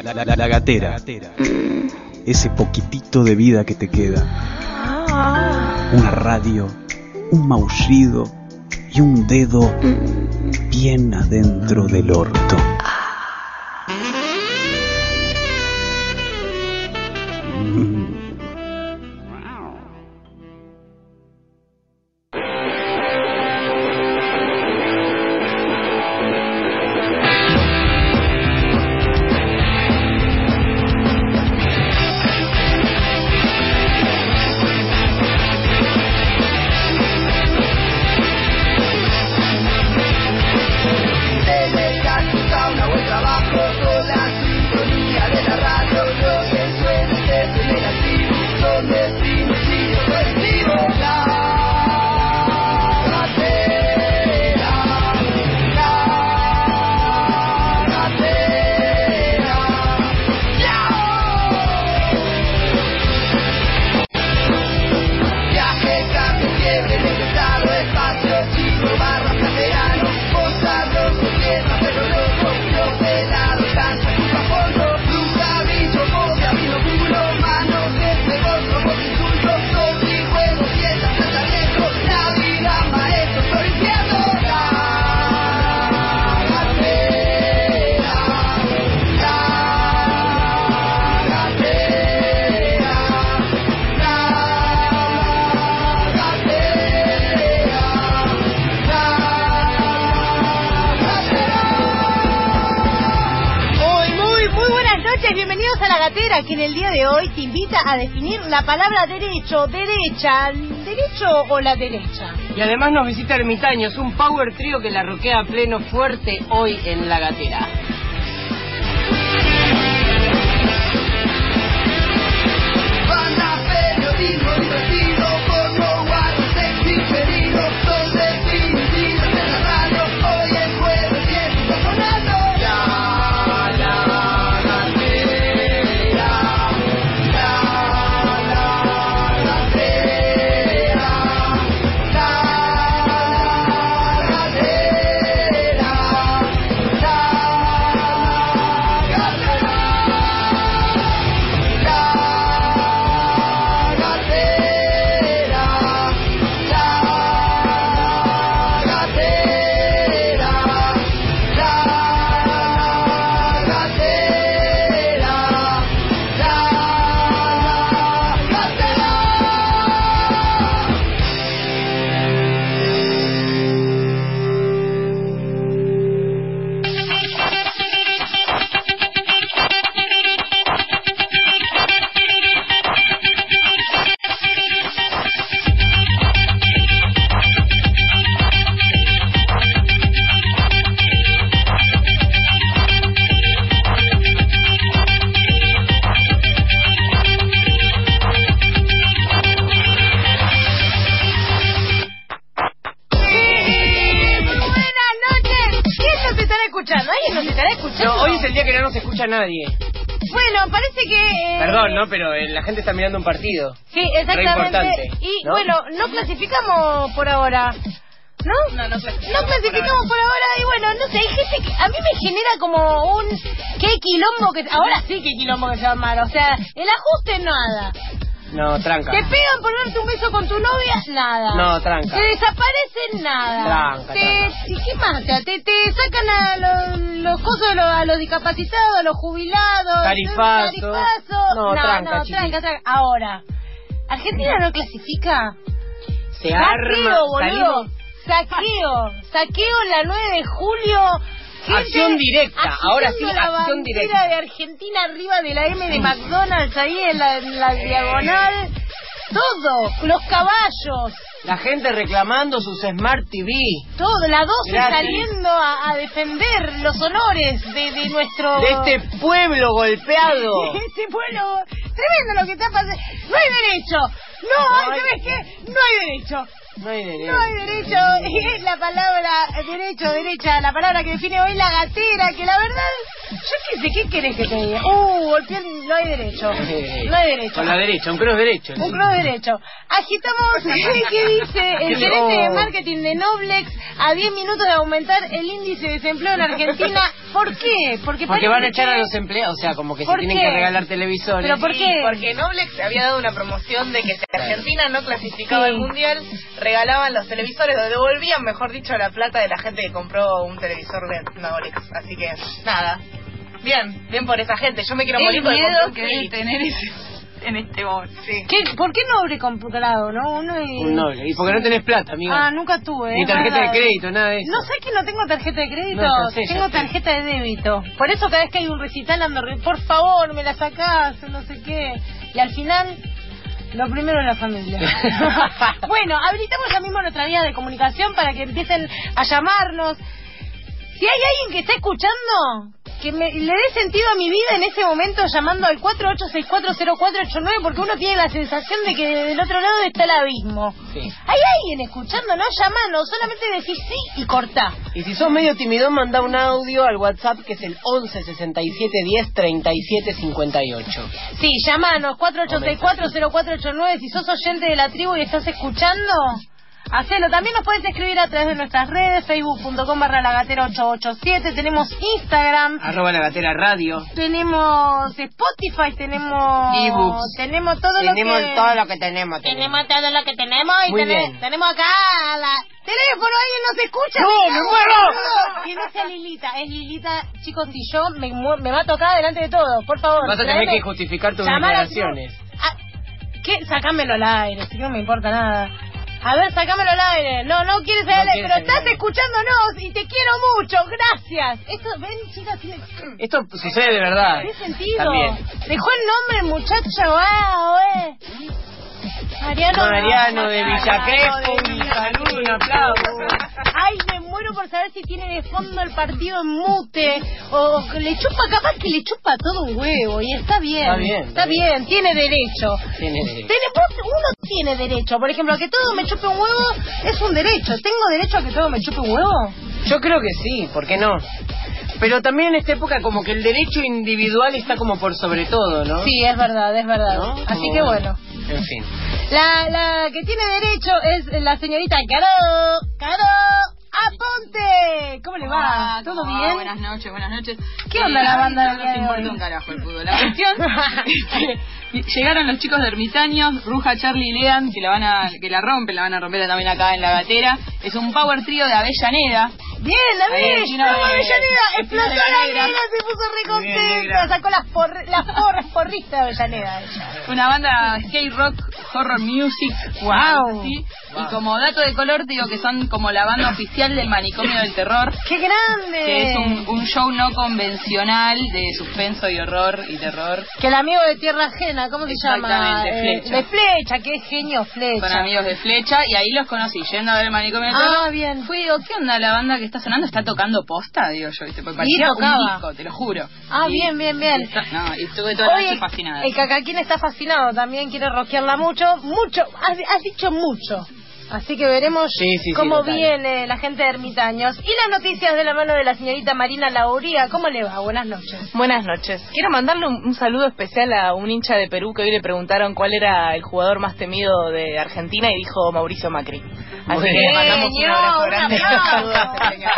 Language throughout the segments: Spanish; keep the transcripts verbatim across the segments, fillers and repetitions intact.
La, la, la, la gatera. Mm. Ese poquitito de vida que te queda. Ah. Una radio, un maullido y un dedo mm. bien adentro del orto. Mm. Que en el día de hoy te invita a definir la palabra derecho, derecha, derecho o la derecha. Y además nos visita Ermitaños, un power trío que la roquea a pleno fuerte hoy en La Gatera. Banda, periodismo divertido, porno, guarro, sexy, pedido, son definitivas en la radio, hoy es jueves y está sonando. A nadie. Bueno, parece que... Eh... Perdón, ¿no? Pero eh, la gente está mirando un partido. Sí, exactamente. Y ¿no? Bueno, no clasificamos por ahora. ¿No? No, no clasificamos. No clasificamos por ahora. Y bueno, no sé, hay gente que a mí me genera como un... ¿Qué quilombo que... Ahora sí que quilombo que se va a armar. O sea, el ajuste nada. No, tranca. Te pegan por darte un beso con tu novia, nada. No, tranca. Te desaparecen, nada. Tranca, te, tranca. ¿Y qué más? Te, te sacan a los, los cosas, a los, a los discapacitados, a los jubilados. Tarifazo. Tarifazo. No, no, tranca, no, tranca, tranca. Ahora, ¿Argentina no clasifica? Se Saqueo, arma, boludo. salimos. Saqueo. Saqueo la nueve de julio. Gente acción directa, ahora sí, acción directa. La de Argentina arriba de la M de McDonald's, ahí en la, en la diagonal. Todo, los caballos. La gente reclamando sus Smart T V. Todo, la doce Gracias. Saliendo a, a defender los honores de, de nuestro... De este pueblo golpeado. De este pueblo... Tremendo lo que está pasando. No hay derecho. No, No hay- ¿sabes qué? No hay derecho. No hay derecho. No hay derecho. Es la palabra derecho, derecha, la palabra que define hoy La Gatera, que la verdad, yo dice, ¿qué querés que te diga? Uh, golpeé, el- no hay derecho. No hay derecho. Con la derecha, un cross derecho. Un cross derecho. Agitamos, ¿qué dice el gerente de Oh. marketing de Noblex a diez minutos de aumentar el índice de desempleo en Argentina? ¿Por qué? Porque, Porque van a parece echar a que- los empleados, o sea, como que se ¿Por tienen qué? que regalar televisores. ¿Pero por Sí, qué? porque Noblex había dado una promoción de que si Argentina no clasificaba Sí. al Mundial, regalaban los televisores, o devolvían, mejor dicho, la plata de la gente que compró un televisor de Noblex. Así que, nada. Bien, bien por esa gente. Yo me quiero morir El porque miedo compré un que debe Philips. tener ese, en este momento. Sí. ¿Qué? ¿Por qué no habré comprado, no? Uno y... Un noble. Y porque no tenés plata, amiga. Ah, nunca tuve. Ni es tarjeta de verdad. crédito, nada de eso. No sé que no tengo tarjeta de crédito, No, ya sé, ya tengo sé. tarjeta de débito. Por eso cada vez que hay un recital ando, re- por favor, me la sacás, no sé qué. Y al final, lo primero es la familia. Bueno, habilitamos ya mismo nuestra vía de comunicación para que empiecen a llamarnos. Si hay alguien que está escuchando, que me, le dé sentido a mi vida en ese momento llamando al cuatro ocho seis cuatro cero cuatro ocho nueve, porque uno tiene la sensación de que del otro lado está el abismo. Sí. ¿Hay alguien escuchando? No, llamanos, solamente decís sí y cortá. Y si sos medio timidón, manda un audio al WhatsApp que es el once sesenta y siete diez treinta y siete cincuenta y ocho. Sí, llamanos, cuatro ocho seis cuatro cero cuatro ocho nueve. Si sos oyente de la tribu y estás escuchando, hacelo. También nos puedes escribir a través de nuestras redes, facebook punto com barra lagatera ocho ocho siete. Tenemos Instagram, Arroba la gatera radio. tenemos Spotify, tenemos Ebooks. tenemos todo Tenemos lo que todo lo que tenemos. tenemos todo lo que tenemos y Muy tene- bien. tenemos acá la teléfono. ¿Alguien nos escucha? ¡No, Me me cago, muero! boludo. Que no sea Lilita, es Lilita. Chicos, si yo me, mu- me va a tocar delante de todo, por favor. Vas a tener traeme- que justificar tus llamar a- declaraciones. Ah, ¿qué? Sacámelo al aire, si no me importa nada. A ver, sacámelo al aire. No, no quieres No al aire, quieres pero al estás aire. escuchándonos y te quiero mucho. Gracias. Esto, ven, chicas, tiene, Esto sucede de verdad. tiene sentido. También. Dejó el nombre el muchacho, wow, eh. Mariano, Mariano de Villa Mariano Crespo, de un Villa saludo, un Crespo. aplauso. Ay, me muero por saber si tiene de fondo el partido en mute o le chupa, capaz que le chupa todo un huevo y está bien. Está bien, Está está bien, tiene derecho. Tiene derecho. Tiene- vos- uno tiene derecho, por ejemplo, a que todo me chupe un huevo es un derecho. ¿Tengo derecho a que todo me chupe un huevo? Yo creo que sí, ¿por qué no? Pero también en esta época como que el derecho individual está como por sobre todo, ¿no? Sí, es verdad, es verdad. ¿No? Así Como- que bueno. En fin. La, la que tiene derecho es la señorita Caro. Caro Aponte. ¿Cómo le va? Hola, ¿Todo ¿cómo va? bien? Buenas noches, buenas noches. ¿Qué onda la banda del No día nos de importa hoy? un carajo el fútbol. La cuestión es que llegaron los chicos de Ermitaños, Ruja, Charlie y Lean, que la van a, que la rompen, la van a romper también acá en la gatera. Es un power trío de Avellaneda. Bien, la Ahí, bella, vecino la de- Avellaneda, vecino explotó de la Negra. negra, se puso re Bien, contenta, negra. sacó las por, las por, porristas de Avellaneda. ella. Una banda skate rock, horror music, Wow. ¿sí? Wow. Y como dato de color te digo que son como la banda oficial del Manicomio del Terror, ¡Qué grande! que es un, un show no convencional de suspenso y horror y terror. Que el amigo de Tierra Ajena, ¿cómo se llama? Exactamente, Eh, Flecha. de Flecha, qué genio Flecha. Son amigos de Flecha y ahí los conocí yendo a ver el Manicomio del Terror. Ah, bien. Fui y digo, ¿qué onda la banda que está sonando? ¿Está tocando posta? Digo yo, ¿viste? Porque parecía un tocaba. disco, te lo juro. Ah, Y- bien, bien, bien. y está- no, y estuve toda la noche fascinada. el Cacaquín está fascinado, también quiere rockearla mucho, mucho, has, has dicho mucho. Así que veremos Sí, sí, sí, cómo total. viene la gente de Ermitaños. Y las noticias de la mano de la señorita Marina Lauría. ¿Cómo le va? Buenas noches. Buenas noches. Quiero mandarle un, un saludo especial a un hincha de Perú que hoy le preguntaron cuál era el jugador más temido de Argentina y dijo Mauricio Macri. Así Muy que bien. le mandamos un abrazo un grande. aplauso. Saludos a ese señor.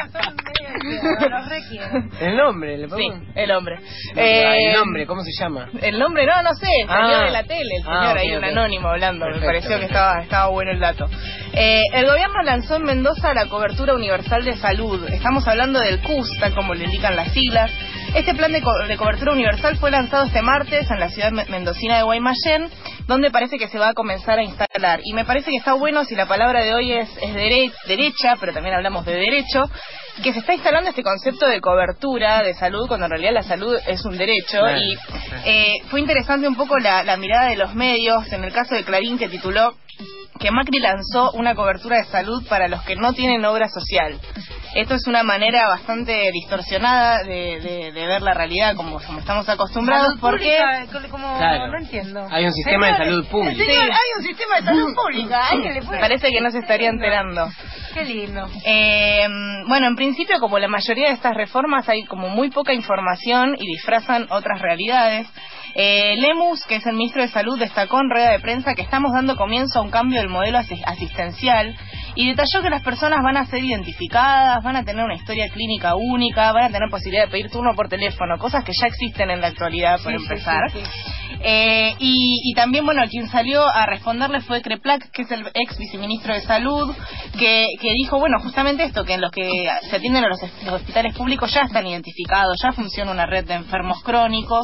Los requiero. El nombre, le Sí, pongo. el hombre. el Eh, nombre, ¿cómo se llama? El nombre, no, no sé, Ah. salió de la tele, el Ah, señor ok, ahí, un ok. anónimo hablando, Perfecto, me pareció que perfecto. estaba, estaba bueno el dato. Eh, el gobierno lanzó en Mendoza la cobertura universal de salud. Estamos hablando del CUSTA, como le indican las siglas. Este plan de, co- de cobertura universal fue lanzado este martes en la ciudad me- mendocina de Guaymallén, donde parece que se va a comenzar a instalar. Y me parece que está bueno si la palabra de hoy es, es dere- derecha, pero también hablamos de derecho, que se está instalando este concepto de cobertura de salud, cuando en realidad la salud es un derecho. Claro. Y eh, fue interesante un poco la, la mirada de los medios, en el caso de Clarín, que tituló que Macri lanzó una cobertura de salud para los que no tienen obra social. Esto es una manera bastante distorsionada de, de, de ver la realidad como, como estamos acostumbrados, Salud porque... pública, como, Claro. no entiendo. Hay un sistema Señor, de salud pública. señor, Sí. hay un sistema de salud pública. ¿Alguien le puede- Parece que no se estaría enterando. Qué lindo. Eh, bueno, en principio, como la mayoría de estas reformas, hay como muy poca información y disfrazan otras realidades. Eh, Lemus, que es el ministro de Salud, destacó en rueda de prensa que estamos dando comienzo a un cambio del modelo asi- asistencial y detalló que las personas van a ser identificadas, van a tener una historia clínica única, van a tener posibilidad de pedir turno por teléfono, cosas que ya existen en la actualidad, por Sí, sí, empezar. sí, sí. Eh, y, y también, bueno, quien salió a responderle fue Kreplak, que es el ex viceministro de Salud, que, que dijo, bueno, justamente esto, que en los que se atienden a los, los hospitales públicos ya están identificados, ya funciona una red de enfermos crónicos.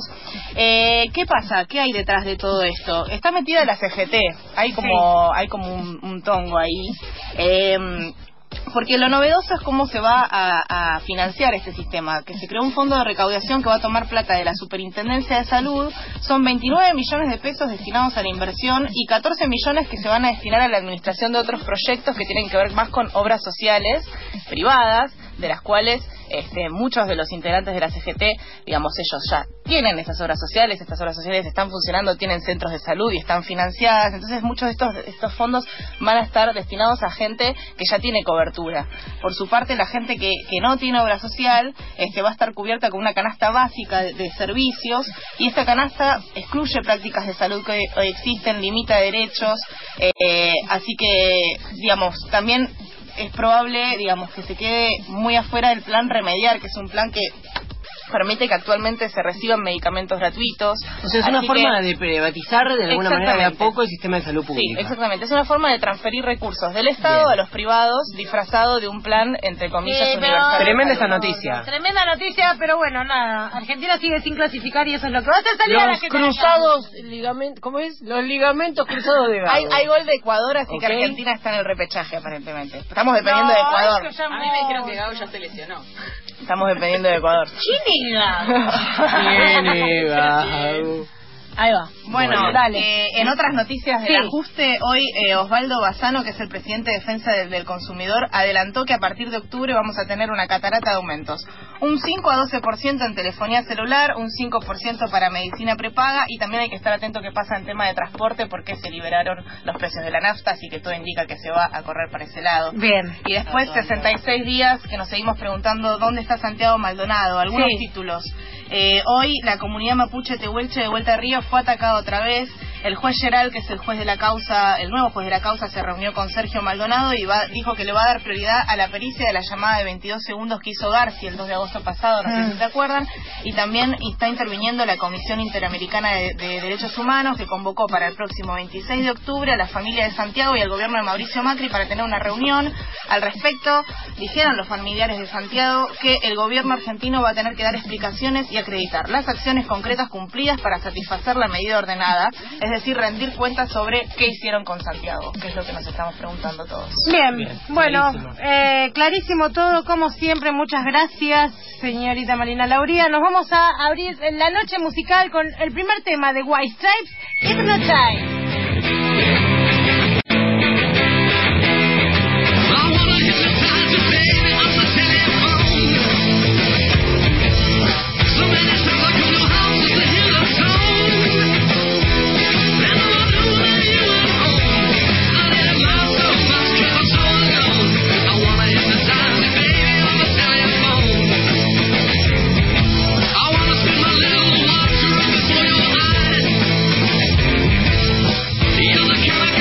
Eh, ¿Qué pasa? ¿Qué hay detrás de todo esto? Está metida la C G T, hay como, hay como un, un tongo ahí. Eh, Porque lo novedoso es cómo se va a, a financiar este sistema, que se creó un fondo de recaudación que va a tomar plata de la Superintendencia de Salud. Son veintinueve millones de pesos destinados a la inversión y catorce millones que se van a destinar a la administración de otros proyectos que tienen que ver más con obras sociales privadas, de las cuales este, muchos de los integrantes de la C G T, digamos, ellos ya tienen esas obras sociales, estas obras sociales están funcionando, tienen centros de salud y están financiadas, entonces muchos de estos, estos fondos van a estar destinados a gente que ya tiene cobertura. Por su parte, la gente que, que no tiene obra social este, va a estar cubierta con una canasta básica de, de servicios, y esta canasta excluye prácticas de salud que hoy existen, limita derechos, eh, así que, digamos, también es probable, digamos, que se quede muy afuera del plan Remediar, que es un plan que permite que actualmente se reciban medicamentos gratuitos. O sea, es una Así forma que- de privatizar de alguna manera de a poco el sistema de salud Sí, pública. exactamente. Es una forma de transferir recursos del Estado Bien. a los privados, disfrazado de un plan, entre comillas, Sí, pero- universal. de Tremenda salud. esa noticia. Tremenda noticia, pero bueno, nada. Argentina sigue sin clasificar y eso es lo que va a hacer salir a la Los gente. cruzados, ligamentos, ¿cómo es? Los ligamentos cruzados de Hay, Gago. hay gol de Ecuador, así que Ok. Argentina está en el repechaje, aparentemente. Estamos dependiendo de Ecuador. A mí me dijeron que Gago ya se lesionó. Estamos dependiendo de Ecuador. Viene Gago. Ahí va. Bueno, Bueno. Dale. eh, en otras noticias del Sí. ajuste, hoy eh, Osvaldo Bazzano, que es el presidente de Defensa del, del Consumidor, adelantó que a partir de octubre vamos a tener una catarata de aumentos. Un cinco a doce por ciento en telefonía celular, un cinco por ciento para medicina prepaga, y también hay que estar atento qué pasa en tema de transporte porque se liberaron los precios de la nafta, así que todo indica que se va a correr para ese lado. Bien. Y después sesenta y seis días que nos seguimos preguntando dónde está Santiago Maldonado. Algunos Sí. títulos. Eh, hoy la comunidad mapuche Tehuelche de Vuelta a Río fue atacada otra vez. El juez Geral, que es el juez de la causa, el nuevo juez de la causa, se reunió con Sergio Maldonado y va, dijo que le va a dar prioridad a la pericia de la llamada de veintidós segundos que hizo Garci el dos de agosto pasado, no sé si se acuerdan, y también está interviniendo la Comisión Interamericana de, de Derechos Humanos, que convocó para el próximo veintiséis de octubre a la familia de Santiago y al gobierno de Mauricio Macri para tener una reunión al respecto. Dijeron los familiares de Santiago que el gobierno argentino va a tener que dar explicaciones y acreditar las acciones concretas cumplidas para satisfacer la medida ordenada, es decir, rendir cuentas sobre qué hicieron con Santiago, que es lo que nos estamos preguntando todos. Bien, Bien, bueno, clarísimo. eh, clarísimo todo, como siempre. Muchas gracias, señorita Marina Lauría. Nos vamos a abrir la noche musical con el primer tema de White Stripes, Hypnotize. You're the killer.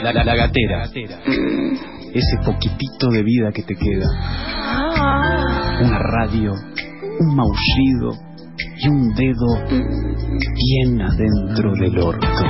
la, la, la gatera. Ese poquitito de vida que te queda. Una radio, un maullido y un dedo bien adentro del orto.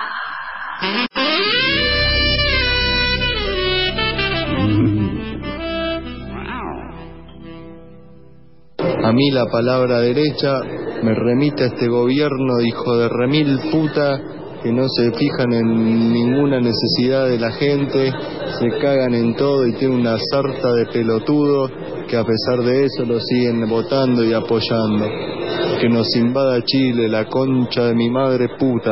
A mí la palabra derecha me remite a este gobierno de hijo de remil puta que no se fijan en ninguna necesidad de la gente, se cagan en todo y tienen una sarta de pelotudos que a pesar de eso lo siguen votando y apoyando. Que nos invada Chile, la concha de mi madre puta.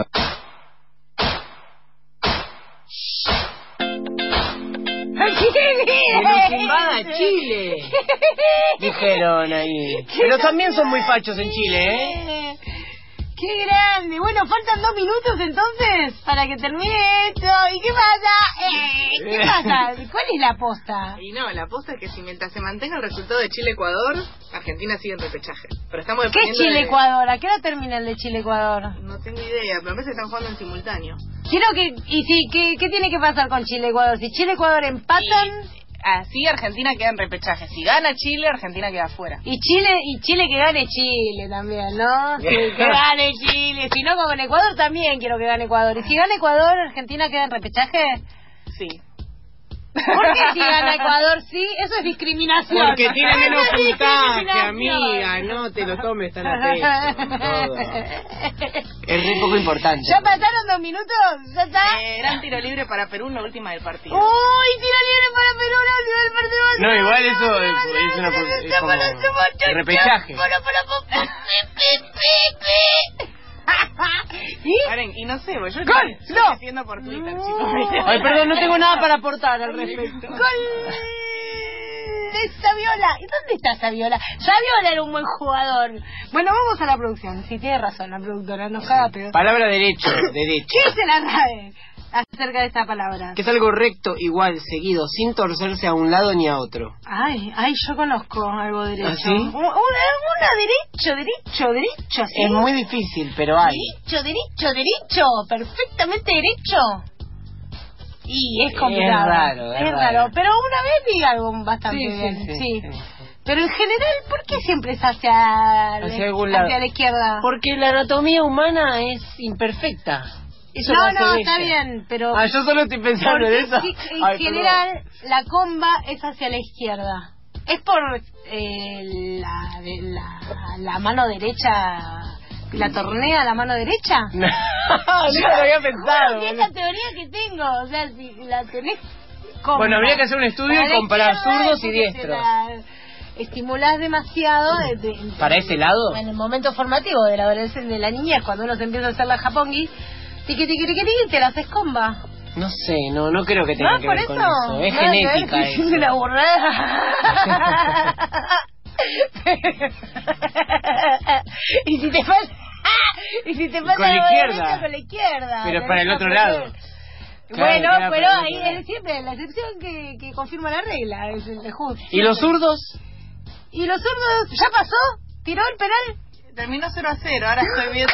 ¡Que nos invada Chile! Dijeron ahí. Pero también son muy fachos en Chile, ¿eh? ¡Qué grande! Bueno, faltan dos minutos entonces para que termine esto. ¿Y qué pasa? Eh, ¿Qué pasa? ¿Cuál es la posta? Y no, la posta es que si mientras se mantenga el resultado de Chile-Ecuador, Argentina sigue en repechaje. Pero estamos ¿Qué es Chile-Ecuador? ¿A qué hora termina el de Chile-Ecuador? No tengo idea, pero me parece que están jugando en simultáneo. Quiero que... ¿Y si, qué, qué tiene que pasar con Chile-Ecuador? Si Chile-Ecuador empatan... Y... Así Argentina queda en repechaje. Si gana Chile, Argentina queda afuera. Y Chile, y Chile que gane Chile también, ¿no? Sí, que gane Chile. Si no, con Ecuador también quiero que gane Ecuador. ¿Y si gana Ecuador, Argentina queda en repechaje? Sí. ¿Por qué si gana Ecuador sí? Eso es discriminación. Porque tiene menos Eso es puntaje, discriminación. amiga. No te lo tomes tan a pecho. Es muy poco importante. ¿Ya pasaron dos minutos? ¿Ya está? Eh, era un tiro libre para Perú en la última del partido. ¡Uy! Tiro libre para Perú, la última del partido. No, igual eso es, es una es como repechaje. ¿Y? Karen, y no sé, yo ¡Gol! estoy ¡No! haciendo por Twitter, chicos. Ay, perdón, no tengo nada para aportar al respecto. ¡Gol! De Saviola. ¿Y dónde está Saviola? Saviola era un buen jugador. Bueno, vamos a la producción. Sí, tiene razón la productora, no caga pedo. Palabra derecho, derecho. ¿Qué dice la R A E acerca de esta palabra? Que es algo recto, igual, seguido, sin torcerse a un lado ni a otro. Ay, ay, yo conozco algo derecho. ¿Ah, sí? Una, una derecho, derecho, derecho, ¿sí? Es muy difícil, pero hay. Derecho, derecho, derecho. Perfectamente derecho. Y es complicado. Es raro, es es raro. raro. Pero una vez diga algo bastante Sí, sí, bien. sí, Sí, sí. Pero en general, ¿por qué siempre es hacia, Hacia la, algún lado. hacia la izquierda? Porque la anatomía humana es imperfecta. Eso no, lo hace no, bella. está bien, pero... Ah, yo solo estoy pensando porque en eso. sí, en Ay, general, perdón. la comba es hacia la izquierda. Es por eh, la, de la, la mano derecha... ¿La tornea la mano derecha? No, yo lo había pensado. Bueno, es la teoría que tengo. O sea, si la tenés... comba Bueno, habría que hacer un estudio para y la comparar izquierda, zurdos y porque diestros. te la estimulás demasiado de, de- ¿Para ese lado? en el momento formativo de la adolescencia, de la niñez, cuando uno se empieza a hacer la japongi, tiqui tiqui tiqui tiqui, te la haces comba. No sé, no no creo que tenga ¿No? que ¿Por ver eso? con eso. Es No, genética no, eso. es una burrada. Y si te falta... Y si te falta Con la la izquierda. derecha, con la izquierda. Pero Tenés para el que otro aprender. lado. Bueno, Claro, queda pero para el ahí otro lado. es siempre la excepción que, que confirma la regla, es el de justo. ¿Y los zurdos? ¿Y los zurdos? ¿Ya pasó? ¿Tiró el penal? Terminó cero a cero, ahora estoy viendo...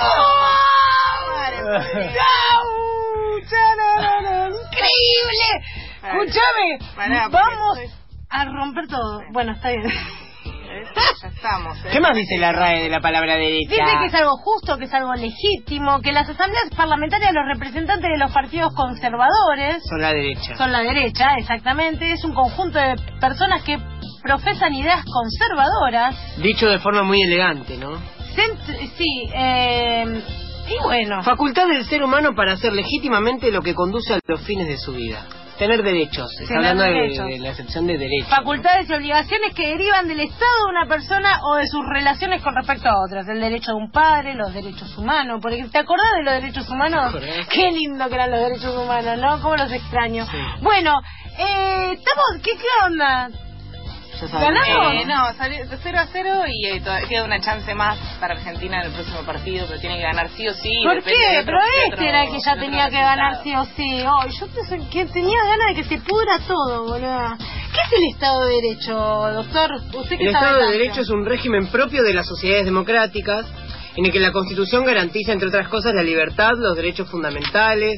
¡Chau! ¡Chararara! ¡Increíble! Pará. Escúchame, Pará, porque vamos estoy- a romper todo. Bueno, está bien. Ya estamos, ¿eh? ¿Qué más dice la R A E de la palabra derecha? Dice que es algo justo, que es algo legítimo, que las asambleas parlamentarias, los representantes de los partidos conservadores, Son la derecha. son la derecha, exactamente, es un conjunto de personas que profesan ideas conservadoras. Dicho de forma muy elegante, ¿no? Cent- sí, eh, y bueno. Facultad del ser humano para hacer legítimamente lo que conduce a los fines de su vida. Tener derechos. Está Tener hablando de, derechos. de la excepción de derechos. Facultades y obligaciones que derivan del estado de una persona o de sus relaciones con respecto a otras. El derecho de un padre, los derechos humanos. Porque ¿te acordás de los derechos humanos? acordás? Qué lindo que eran los derechos humanos, ¿no? ¿Cómo los extraño? Sí. Bueno, eh, estamos... ¿Qué, qué onda? Ya sabemos. ¿Ganamos? Eh, no, salió cero a cero y eh, todavía queda una chance más para Argentina en el próximo partido, pero tiene que ganar sí o sí. ¿Por depende qué? de otro- Pero de este otro- era el que ya de tenía otro que ganar resultado. sí o sí. Oh, yo te- que tenía ganas de que se pudra todo, boludo. ¿Qué es el Estado de Derecho, doctor? ¿Usted qué El sabe Estado de tanto? Derecho es un régimen propio de las sociedades democráticas en el que la Constitución garantiza, entre otras cosas, la libertad, los derechos fundamentales,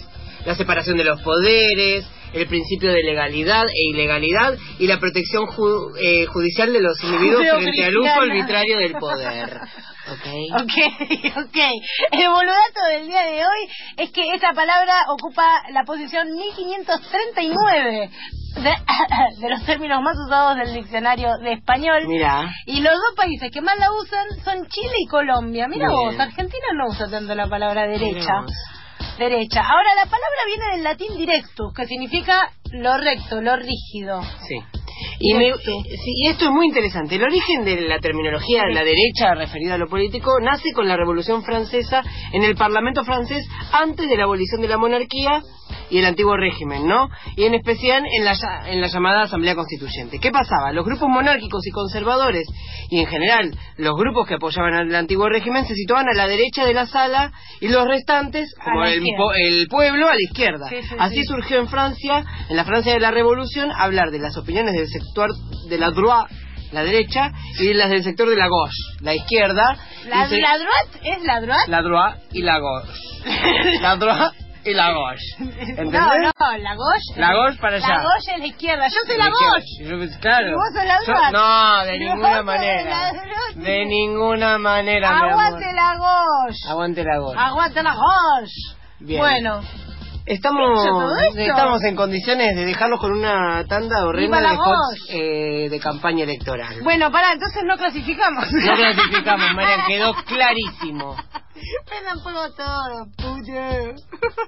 la separación de los poderes, el principio de legalidad e ilegalidad y la protección ju eh, judicial de los individuos Creo frente al uso arbitrario del poder. Okay. ok, ok. El boludato del día de hoy es que esa palabra ocupa la posición mil quinientos treinta y nueve de, de los términos más usados del diccionario de español. Mira. Y los dos países que más la usan son Chile y Colombia. Mira vos, Argentina no usa tanto la palabra derecha. Derecha. Ahora, la palabra viene del latín directus, que significa lo recto, lo rígido. Sí. Y, me, sí, y esto es muy interesante. El origen de la terminología de la derecha referida a lo político nace con la Revolución Francesa en el Parlamento francés antes de la abolición de la monarquía y el antiguo régimen, ¿no? Y en especial en la, en la llamada Asamblea Constituyente. ¿Qué pasaba? Los grupos monárquicos y conservadores, y en general los grupos que apoyaban al antiguo régimen, se situaban a la derecha de la sala y los restantes, como el, el pueblo, a la izquierda. Sí, sí, Así sí. surgió en Francia, en la Francia de la Revolución, hablar de las opiniones del sector de la droite, la derecha, y las del sector de la gauche, la izquierda. ¿La, se... la droite es la droite? La droite y la gauche. La droite y la gauche. ¿Entendés? No, no, la gauche. La gauche para allá. La gauche es la izquierda. Yo soy la, la gauche. Claro. ¿Y vos sos la droite? No, de ¿Y ninguna manera. De ninguna manera, Aguante la gauche. Aguante la gauche. Aguante la gauche. Bien. Bueno. Estamos estamos en condiciones de dejarlos con una tanda horrenda de spots eh, de campaña electoral. Bueno, pará, entonces no clasificamos. No clasificamos, Marian, quedó clarísimo. Prendan fuego todo, puto.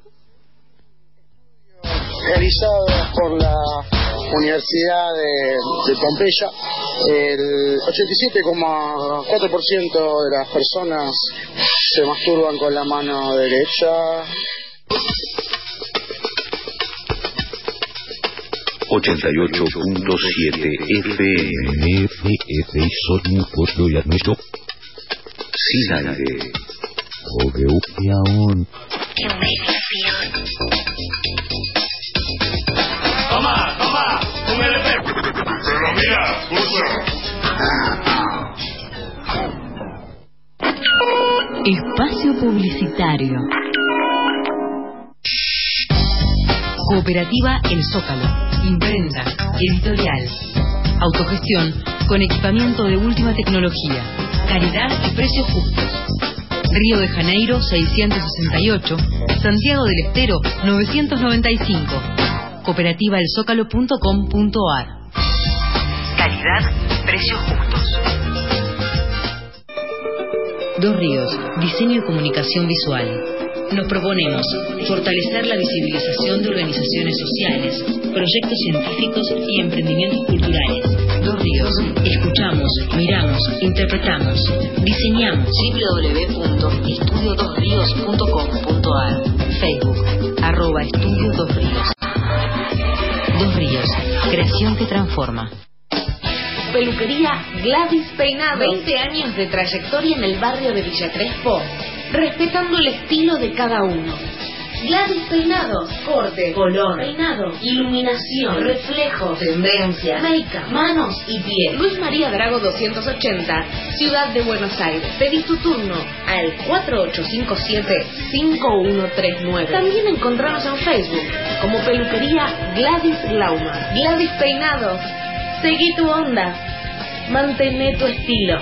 Realizados por la Universidad de, de Pompeya, el ochenta y siete coma cuatro por ciento de las personas se masturban con la mano derecha. ochenta y ocho punto siete F M. F F Sonido nuestro. Sin aire. Obeutiaón. Toma, toma, un L P. Pero mira, Espacio publicitario. Cooperativa El Zócalo. Imprenta, editorial, autogestión con equipamiento de última tecnología, calidad y precios justos. Río de Janeiro seiscientos sesenta y ocho, Santiago del Estero novecientos noventa y cinco. cooperativa el zócalo punto com punto a r. Calidad, precios justos. Dos Ríos, diseño y comunicación visual. Nos proponemos fortalecer la visibilización de organizaciones sociales, proyectos científicos y emprendimientos culturales. Dos Ríos. Escuchamos, miramos, interpretamos, diseñamos. doble u doble u doble u punto estudio dos ríos punto com punto a r. Facebook, arroba Estudio Dos Ríos. Dos Ríos. Creación que transforma. Peluquería Gladys Peinado. veinte años de trayectoria en el barrio de Villa Crespo, respetando el estilo de cada uno. Gladys Peinado, corte, color, peinado, iluminación, reflejo, tendencia, make-up, manos y piel. Luis María Drago doscientos ochenta, Ciudad de Buenos Aires. Pedí tu turno al cuatro ocho cinco siete, cinco uno tres nueve. También encontrarnos en Facebook como Peluquería Gladys Glauma. Gladys Peinado, seguí tu onda, mantén tu estilo.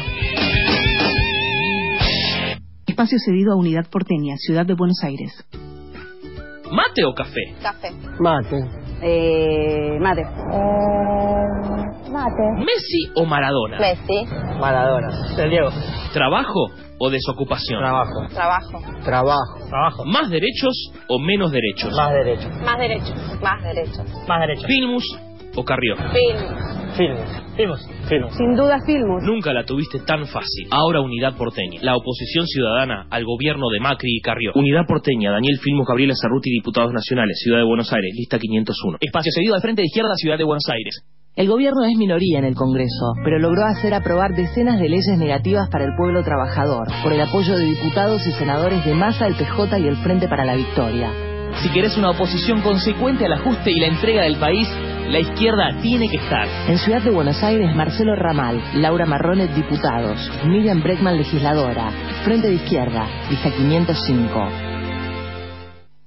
Espacio cedido a Unidad Porteña, Ciudad de Buenos Aires. ¿Mate o café? Café. Mate. Eh, mate. Eh, mate. ¿Messi o Maradona? Messi. Maradona. El Diego. ¿Trabajo o desocupación? Trabajo. Trabajo. Trabajo. Trabajo. ¿Más derechos o menos derechos? Más derechos. Más derechos. Más derechos. Más derechos. ¿Filmus o Carrió? Filmus. Filmus. Filmus. Filmus. Sin duda Filmus. Nunca la tuviste tan fácil. Ahora Unidad Porteña. La oposición ciudadana al gobierno de Macri y Carrió. Unidad Porteña. Daniel Filmus, Gabriela Cerruti, Diputados Nacionales. Ciudad de Buenos Aires. Lista quinientos uno. Espacio cedido al Frente de Izquierda, Ciudad de Buenos Aires. El gobierno es minoría en el Congreso, pero logró hacer aprobar decenas de leyes negativas para el pueblo trabajador, por el apoyo de diputados y senadores de Massa, el P J y el Frente para la Victoria. Si querés una oposición consecuente al ajuste y la entrega del país, la izquierda tiene que estar. En Ciudad de Buenos Aires, Marcelo Ramal, Laura Marrones, diputados, Miriam Breckman, legisladora, Frente de Izquierda, lista quinientos cinco.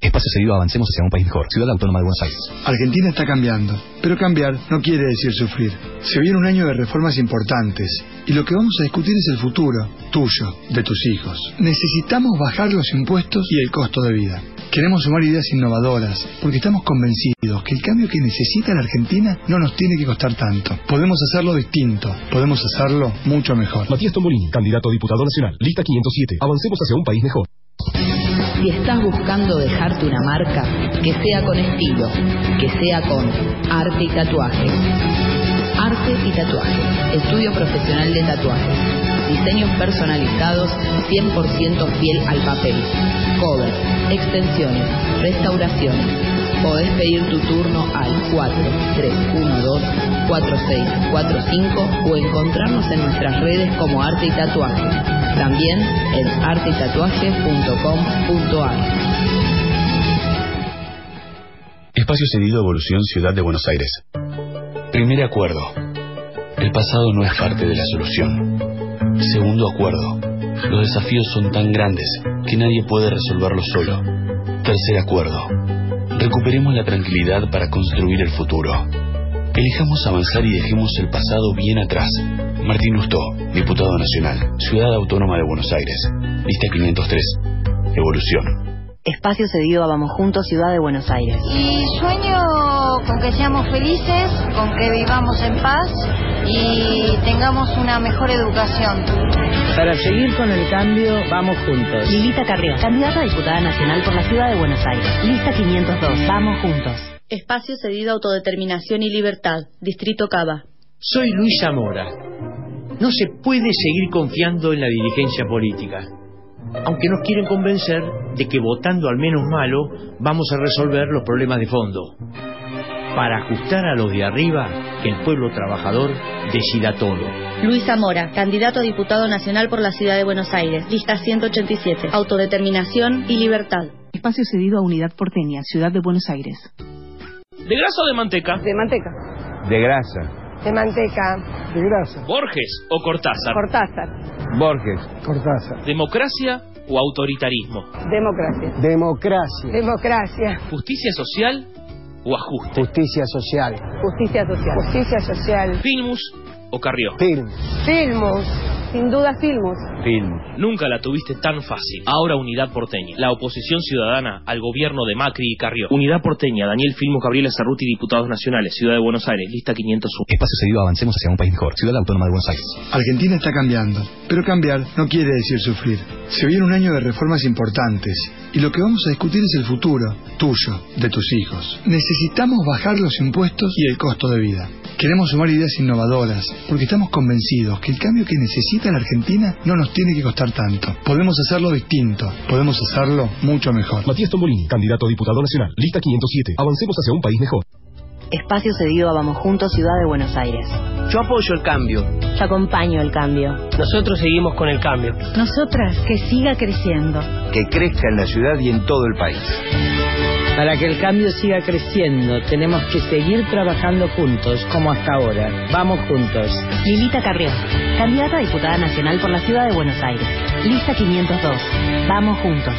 Espacio cedido a Avancemos hacia un país mejor. Ciudad Autónoma de Buenos Aires. Argentina está cambiando, pero cambiar no quiere decir sufrir. Se viene un año de reformas importantes y lo que vamos a discutir es el futuro, tuyo, de tus hijos. Necesitamos bajar los impuestos y el costo de vida. Queremos sumar ideas innovadoras porque estamos convencidos que el cambio que necesita la Argentina no nos tiene que costar tanto. Podemos hacerlo distinto, podemos hacerlo mucho mejor. Matías Tombolini, candidato a diputado nacional. Lista quinientos siete. Avancemos hacia un país mejor. Si estás buscando dejarte una marca, que sea con estilo, que sea con arte y tatuaje. Arte y tatuaje, estudio profesional de tatuajes. Diseños personalizados cien por ciento fiel al papel. Covers, extensiones, restauraciones. Podés pedir tu turno al cuatro tres uno dos cuatro seis cuatro cinco o encontrarnos en nuestras redes como Arte y Tatuaje. También en arte y tatuaje punto com punto a r. Espacio cedido Evolución Ciudad de Buenos Aires. Primer acuerdo. El pasado no es parte de la solución. Segundo acuerdo. Los desafíos son tan grandes que nadie puede resolverlos solo. Tercer acuerdo. Recuperemos la tranquilidad para construir el futuro. Elijamos avanzar y dejemos el pasado bien atrás. Martín Lustó, Diputado Nacional, Ciudad Autónoma de Buenos Aires. Lista quinientos tres. Evolución. Espacio cedido a Vamos Juntos, Ciudad de Buenos Aires. Y sueño con que seamos felices, con que vivamos en paz y tengamos una mejor educación. Para seguir con el cambio, vamos juntos. Lilita Carrió, candidata a diputada nacional por la Ciudad de Buenos Aires. Lista quinientos dos, vamos juntos. Espacio cedido a Autodeterminación y Libertad, Distrito Cava. Soy Luis Zamora. No se puede seguir confiando en la dirigencia política, aunque nos quieren convencer de que votando al menos malo vamos a resolver los problemas de fondo. Para ajustar a los de arriba, que el pueblo trabajador decida todo. Luis Zamora, candidato a diputado nacional por la Ciudad de Buenos Aires, lista ciento ochenta y siete, Autodeterminación y Libertad. Espacio cedido a Unidad Porteña, Ciudad de Buenos Aires. ¿De grasa o de manteca? De manteca. De grasa. De manteca. De grasa. ¿Borges o Cortázar? Cortázar. Borges. Cortázar. ¿Democracia o autoritarismo? Democracia. Democracia. Democracia. ¿Justicia social o ajuste? Justicia social. Justicia social. Justicia social. ¿Filmus o Carrió? Filmus. Filmus. Sin duda Filmus. Filmus. Nunca la tuviste tan fácil. Ahora Unidad Porteña, la oposición ciudadana al gobierno de Macri y Carrió. Unidad Porteña, Daniel Filmus, Gabriela Cerruti, Diputados Nacionales, Ciudad de Buenos Aires, lista quinientos uno. Espacio cedido a Avancemos hacia un país mejor. Ciudad Autónoma de Buenos Aires. Argentina está cambiando, pero cambiar no quiere decir sufrir. Se viene un año de reformas importantes y lo que vamos a discutir es el futuro, tuyo, de tus hijos. Necesitamos bajar los impuestos y el costo de vida. Queremos sumar ideas innovadoras porque estamos convencidos que el cambio que necesita la Argentina no nos tiene que costar tanto. Podemos hacerlo distinto, podemos hacerlo mucho mejor. Matías Tombolini, candidato a diputado nacional. Lista quinientos siete. Avancemos hacia un país mejor. Espacio cedido a Vamos Juntos, Ciudad de Buenos Aires. Yo apoyo el cambio. Yo acompaño el cambio. Nosotros seguimos con el cambio. Nosotras, que siga creciendo. Que crezca en la ciudad y en todo el país. Para que el cambio siga creciendo, tenemos que seguir trabajando juntos, como hasta ahora. Vamos juntos. Lilita Carrió, candidata a diputada nacional por la Ciudad de Buenos Aires. Lista quinientos dos. Vamos juntos.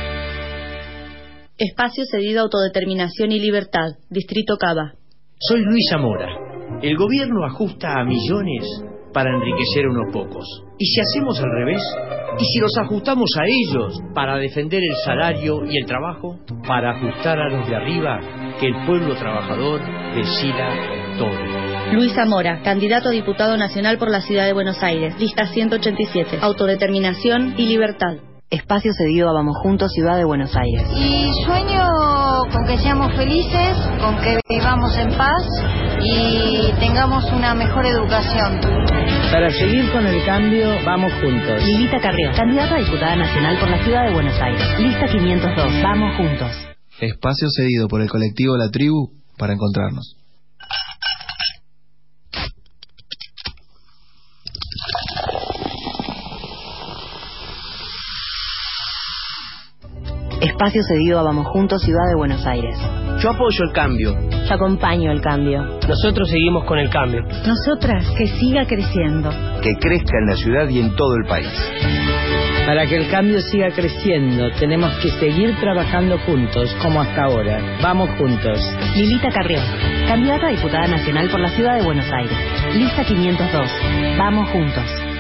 Espacio cedido a Autodeterminación y Libertad, Distrito Cava. Soy Luis Zamora. El gobierno ajusta a millones para enriquecer a unos pocos. ¿Y si hacemos al revés? ¿Y si los ajustamos a ellos para defender el salario y el trabajo? Para ajustar a los de arriba, que el pueblo trabajador decida todo. Luis Zamora, candidato a diputado nacional por la Ciudad de Buenos Aires, lista ciento ochenta y siete, Autodeterminación y Libertad. Espacio cedido a Vamos Juntos, Ciudad de Buenos Aires. Y sueño con que seamos felices, con que vivamos en paz y tengamos una mejor educación. Para seguir con el cambio, vamos juntos. Lilita Carrió, candidata a diputada nacional por la Ciudad de Buenos Aires. Lista quinientos dos, vamos juntos. Espacio cedido por el colectivo La Tribu para encontrarnos. Espacio cedido a Vamos Juntos, Ciudad de Buenos Aires. Yo apoyo el cambio. Yo acompaño el cambio. Nosotros seguimos con el cambio. Nosotras, que siga creciendo. Que crezca en la ciudad y en todo el país. Para que el cambio siga creciendo, tenemos que seguir trabajando juntos, como hasta ahora. Vamos juntos. Lilita Carrión, candidata a diputada nacional por la ciudad de Buenos Aires. Lista quinientos dos. Vamos juntos.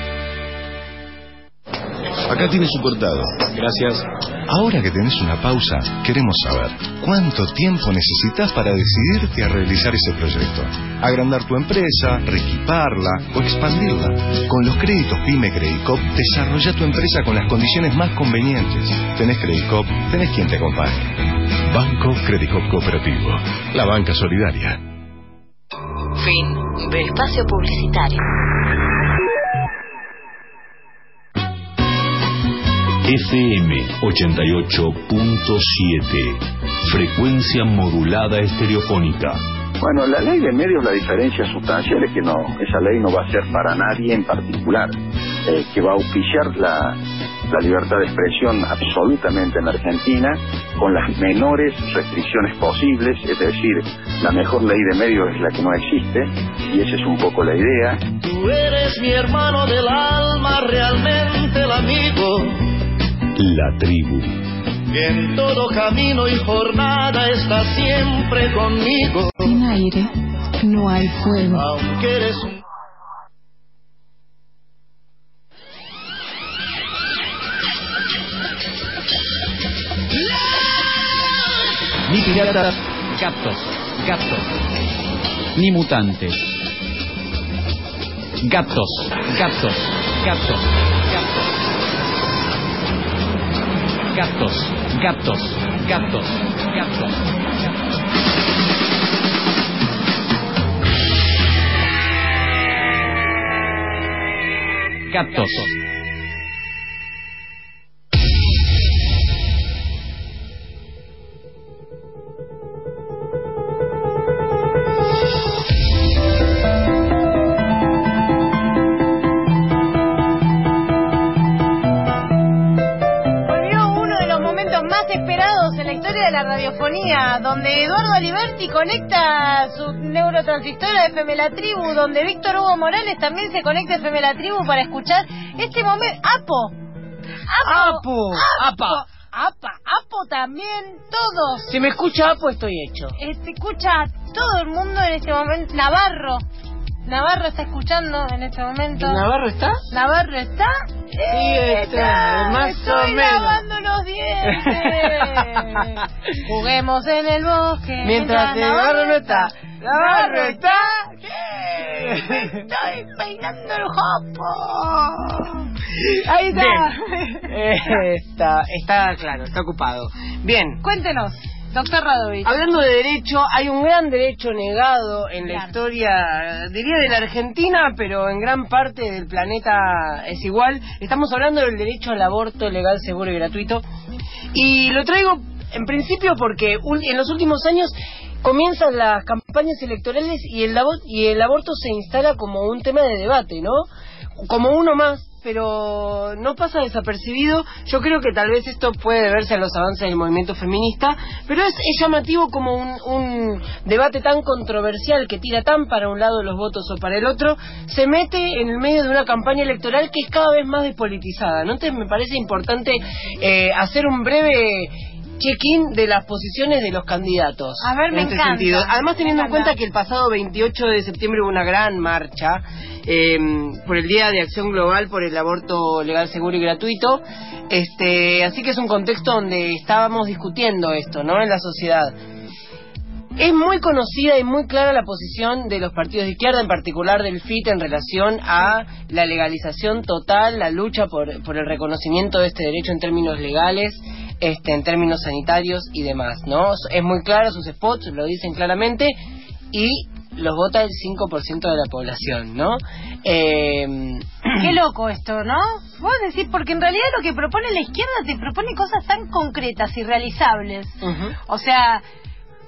Acá tiene su cortado. Gracias. Ahora que tenés una pausa, queremos saber cuánto tiempo necesitas para decidirte a realizar ese proyecto. Agrandar tu empresa, reequiparla o expandirla. Con los créditos PYME Credicop, desarrolla tu empresa con las condiciones más convenientes. Tenés Credicop, tenés quien te acompañe. Banco Credicop Cooperativo, la banca solidaria. Fin de espacio publicitario. F M ochenta y ocho punto siete, frecuencia modulada estereofónica. Bueno, la ley de medios, la diferencia sustancial es que no, esa ley no va a ser para nadie en particular, eh, que va a auspiciar la, la libertad de expresión absolutamente en la Argentina, con las menores restricciones posibles, es decir, la mejor ley de medios es la que no existe, y esa es un poco la idea. Tú eres mi hermano del alma, realmente el amigo. La tribu. Que en todo camino y jornada está siempre conmigo. Sin aire no hay fuego. Aunque eres un... Ni piratas, gatos, gatos. Ni mutantes. Gatos, gatos, gatos, gatos. Gatos, gatos, gatos, gatos, gatos. Gatos. De la radiofonía, donde Eduardo Aliberti conecta su neurotransistora de F M La Tribu, donde Víctor Hugo Morales también se conecta a F M La Tribu para escuchar este momento. Apo, Apo, Apo, Apa, Apa, Apo también, todos. Si me escucha Apo estoy hecho. Este, escucha a todo el mundo en este momento. Navarro, Navarro está escuchando en este momento. ¿Navarro está? Navarro está. Sí, está, más estoy o menos. lavando los dientes. Juguemos en el bosque. Mientras, mientras Navarro no está. Navarro está. ¿Qué? Me estoy peinando el jopo. Ahí está. Bien. Eh, está. Está claro, está ocupado. Bien. Cuéntenos. Doctor Radovich. Hablando de derecho, hay un gran derecho negado en la historia, diría de la Argentina, pero en gran parte del planeta es igual. Estamos hablando del derecho al aborto legal, seguro y gratuito. Y lo traigo en principio porque en los últimos años comienzan las campañas electorales y el, y el aborto se instala como un tema de debate, ¿no? Como uno más, pero no pasa desapercibido. Yo creo que tal vez esto puede deberse a los avances del movimiento feminista, pero es, es llamativo como un, un debate tan controversial que tira tan para un lado los votos o para el otro, se mete en el medio de una campaña electoral que es cada vez más despolitizada, ¿no? Entonces me parece importante eh, hacer un breve check-in de las posiciones de los candidatos. A ver, me en este encanta. sentido. Además, teniendo en cuenta que el pasado veintiocho de septiembre hubo una gran marcha eh, por el Día de Acción Global por el aborto legal, seguro y gratuito, este, así que es un contexto donde estábamos discutiendo esto, ¿no?, en la sociedad. Es muy conocida y muy clara la posición de los partidos de izquierda, en particular del F I T, en relación a la legalización total, la lucha por, por el reconocimiento de este derecho en términos legales, este, en términos sanitarios y demás, ¿no? Es muy claro, sus spots lo dicen claramente y los vota el cinco por ciento de la población, ¿no? Eh... Qué loco esto, ¿no? Vos decís, porque en realidad lo que propone la izquierda te propone cosas tan concretas y realizables. Uh-huh. O sea...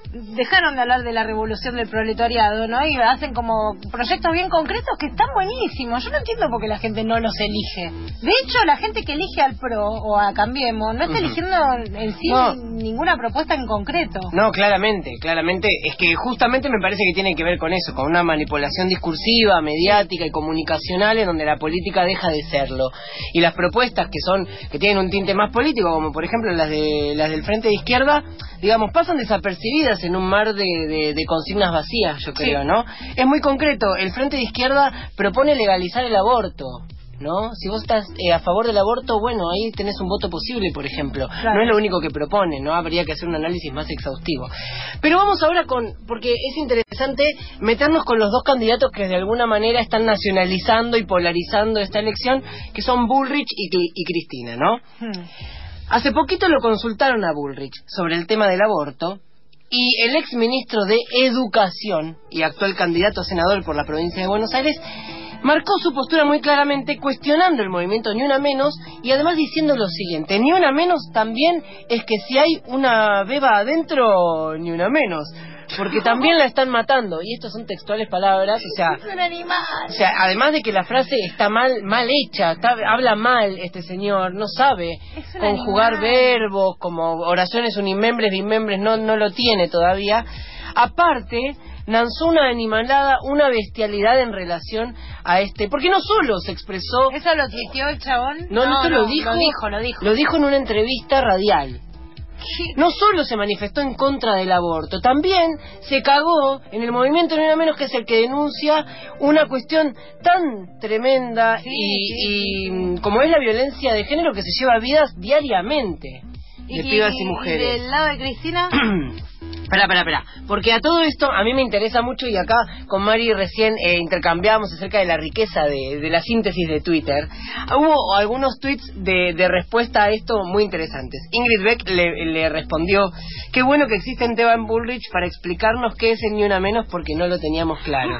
dejaron de hablar de la revolución del proletariado, ¿no? Y hacen como proyectos bien concretos que están buenísimos. Yo no entiendo por qué la gente no los elige. De hecho, la gente que elige al PRO o a Cambiemos no está uh-huh. eligiendo en sí no. ninguna propuesta en concreto. No, claramente, claramente. Es que justamente me parece que tiene que ver con eso, con una manipulación discursiva, mediática y comunicacional en donde la política deja de serlo. Y las propuestas que son, que tienen un tinte más político, como por ejemplo las de las del Frente de Izquierda, digamos, pasan desapercibidas en un mar de, de, de consignas vacías, yo creo, sí. ¿no? Es muy concreto. El Frente de Izquierda propone legalizar el aborto, ¿no? Si vos estás eh, a favor del aborto, bueno, ahí tenés un voto posible, por ejemplo. Claro. No es lo único que propone, ¿no? Habría que hacer un análisis más exhaustivo. Pero vamos ahora con, porque es interesante meternos con los dos candidatos que de alguna manera están nacionalizando y polarizando esta elección, que son Bullrich y, y Cristina, ¿no? Hmm. Hace poquito lo consultaron a Bullrich sobre el tema del aborto, y el ex ministro de Educación y actual candidato a senador por la provincia de Buenos Aires marcó su postura muy claramente, cuestionando el movimiento Ni Una Menos y además diciendo lo siguiente: Ni Una Menos también es que si hay una beba adentro, ni una menos, porque también la están matando. Y estas son textuales palabras, o sea, es un animal. O sea, además de que la frase está mal mal hecha, está, habla mal este señor, no sabe conjugar animal. verbos, como oraciones unimembres, bimembres, no, no lo tiene todavía. Aparte, lanzó una animalada, una bestialidad en relación a este, porque no solo se expresó... ¿Eso lo tuiteó el chabón? No, no, no, no lo dijo, lo dijo, lo dijo. Lo dijo en una entrevista radial. ¿Qué? No solo se manifestó en contra del aborto, también se cagó en el movimiento Ni Una Menos, que es el que denuncia una cuestión tan tremenda sí, y, sí, y sí. como es la violencia de género, que se lleva vidas diariamente de ¿Y, pibas y mujeres. ¿Y del lado de Cristina? Espera, espera, espera, porque a todo esto a mí me interesa mucho, y acá con Mari recién eh, intercambiábamos acerca de la riqueza de, de la síntesis de Twitter. Hubo algunos tweets de, de respuesta a esto muy interesantes. Ingrid Beck le, le respondió: qué bueno que existe Esteban Bullrich para explicarnos qué es el Ni Una Menos, porque no lo teníamos claro.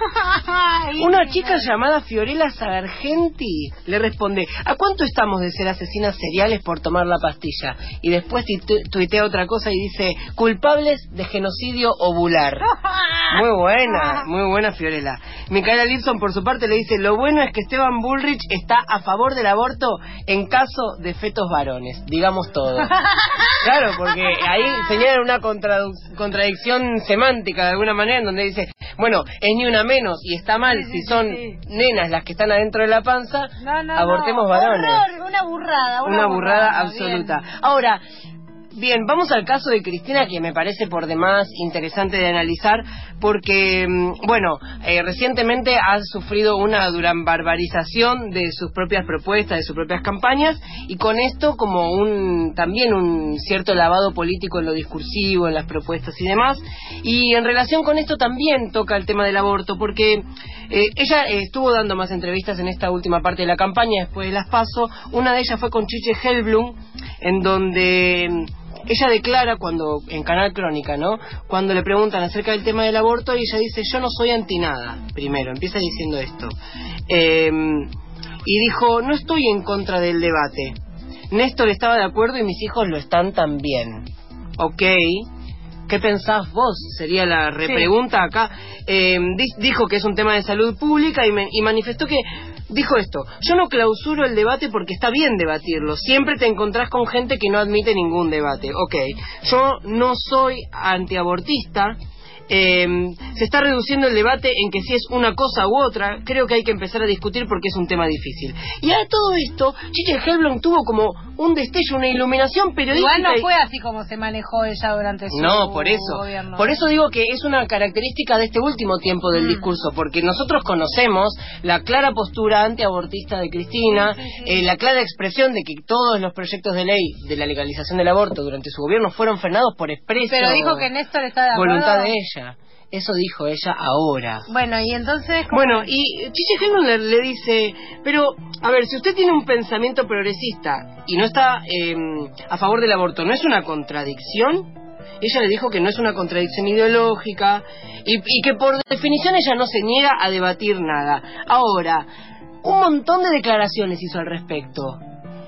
Una chica llamada Fiorella Sargenti le responde: ¿a cuánto estamos de ser asesinas seriales por tomar la pastilla? Y después tuitea otra cosa y dice: culpables de genocidio ovular. Muy buena, muy buena Fiorella. Micaela Lipson, por su parte, le dice: lo bueno es que Esteban Bullrich está a favor del aborto en caso de fetos varones. Digamos todo. Claro, porque ahí señalan una contra contradicción semántica de alguna manera, en donde dice, bueno, es Ni Una Menos y está mal sí, si son sí, sí. nenas las que están adentro de la panza, no, no, abortemos no. varones. Horror, una burrada. Una, una burrada, burrada absoluta. Bien. Ahora, bien, vamos al caso de Cristina, que me parece por demás interesante de analizar, porque, bueno, eh, recientemente ha sufrido una duran barbarización de sus propias propuestas, de sus propias campañas, y con esto como un también un cierto lavado político en lo discursivo, en las propuestas y demás. Y en relación con esto también toca el tema del aborto, porque eh, ella eh, estuvo dando más entrevistas en esta última parte de la campaña, después de las PASO. Una de ellas fue con Chiche Hellblum, en donde ella declara, cuando en Canal Crónica, ¿no?, cuando le preguntan acerca del tema del aborto, y ella dice: yo no soy anti nada. Primero, empieza diciendo esto. Eh, y dijo: no estoy en contra del debate. Néstor estaba de acuerdo y mis hijos lo están también. Ok, ¿qué pensás vos? Sería la repregunta sí. acá. Eh, dijo que es un tema de salud pública y, me, y manifestó que... Dijo esto: yo no clausuro el debate porque está bien debatirlo. Siempre te encontrás con gente que no admite ningún debate. Ok, yo no soy antiabortista. Eh, se está reduciendo el debate en que si es una cosa u otra. Creo que hay que empezar a discutir porque es un tema difícil. Y a todo esto, Chiche Hellblum tuvo como un destello, una iluminación periodística. Igual no fue así como se manejó ella durante su No, por eso. gobierno. Por eso digo que es una característica de este último tiempo del mm. discurso, porque nosotros conocemos la clara postura antiabortista de Cristina, sí, sí, sí. Eh, la clara expresión de que todos los proyectos de ley de la legalización del aborto durante su gobierno fueron frenados por expreso Pero dijo que Néstor está de acuerdo. Voluntad de ella. Eso dijo ella ahora. Bueno, y entonces... ¿cómo? Bueno, y Chiche Hellblum le, le dice, pero, a ver, si usted tiene un pensamiento progresista y no está eh, a favor del aborto, ¿no es una contradicción? Ella le dijo que no es una contradicción ideológica y, y que por definición ella no se niega a debatir nada. Ahora, un montón de declaraciones hizo al respecto.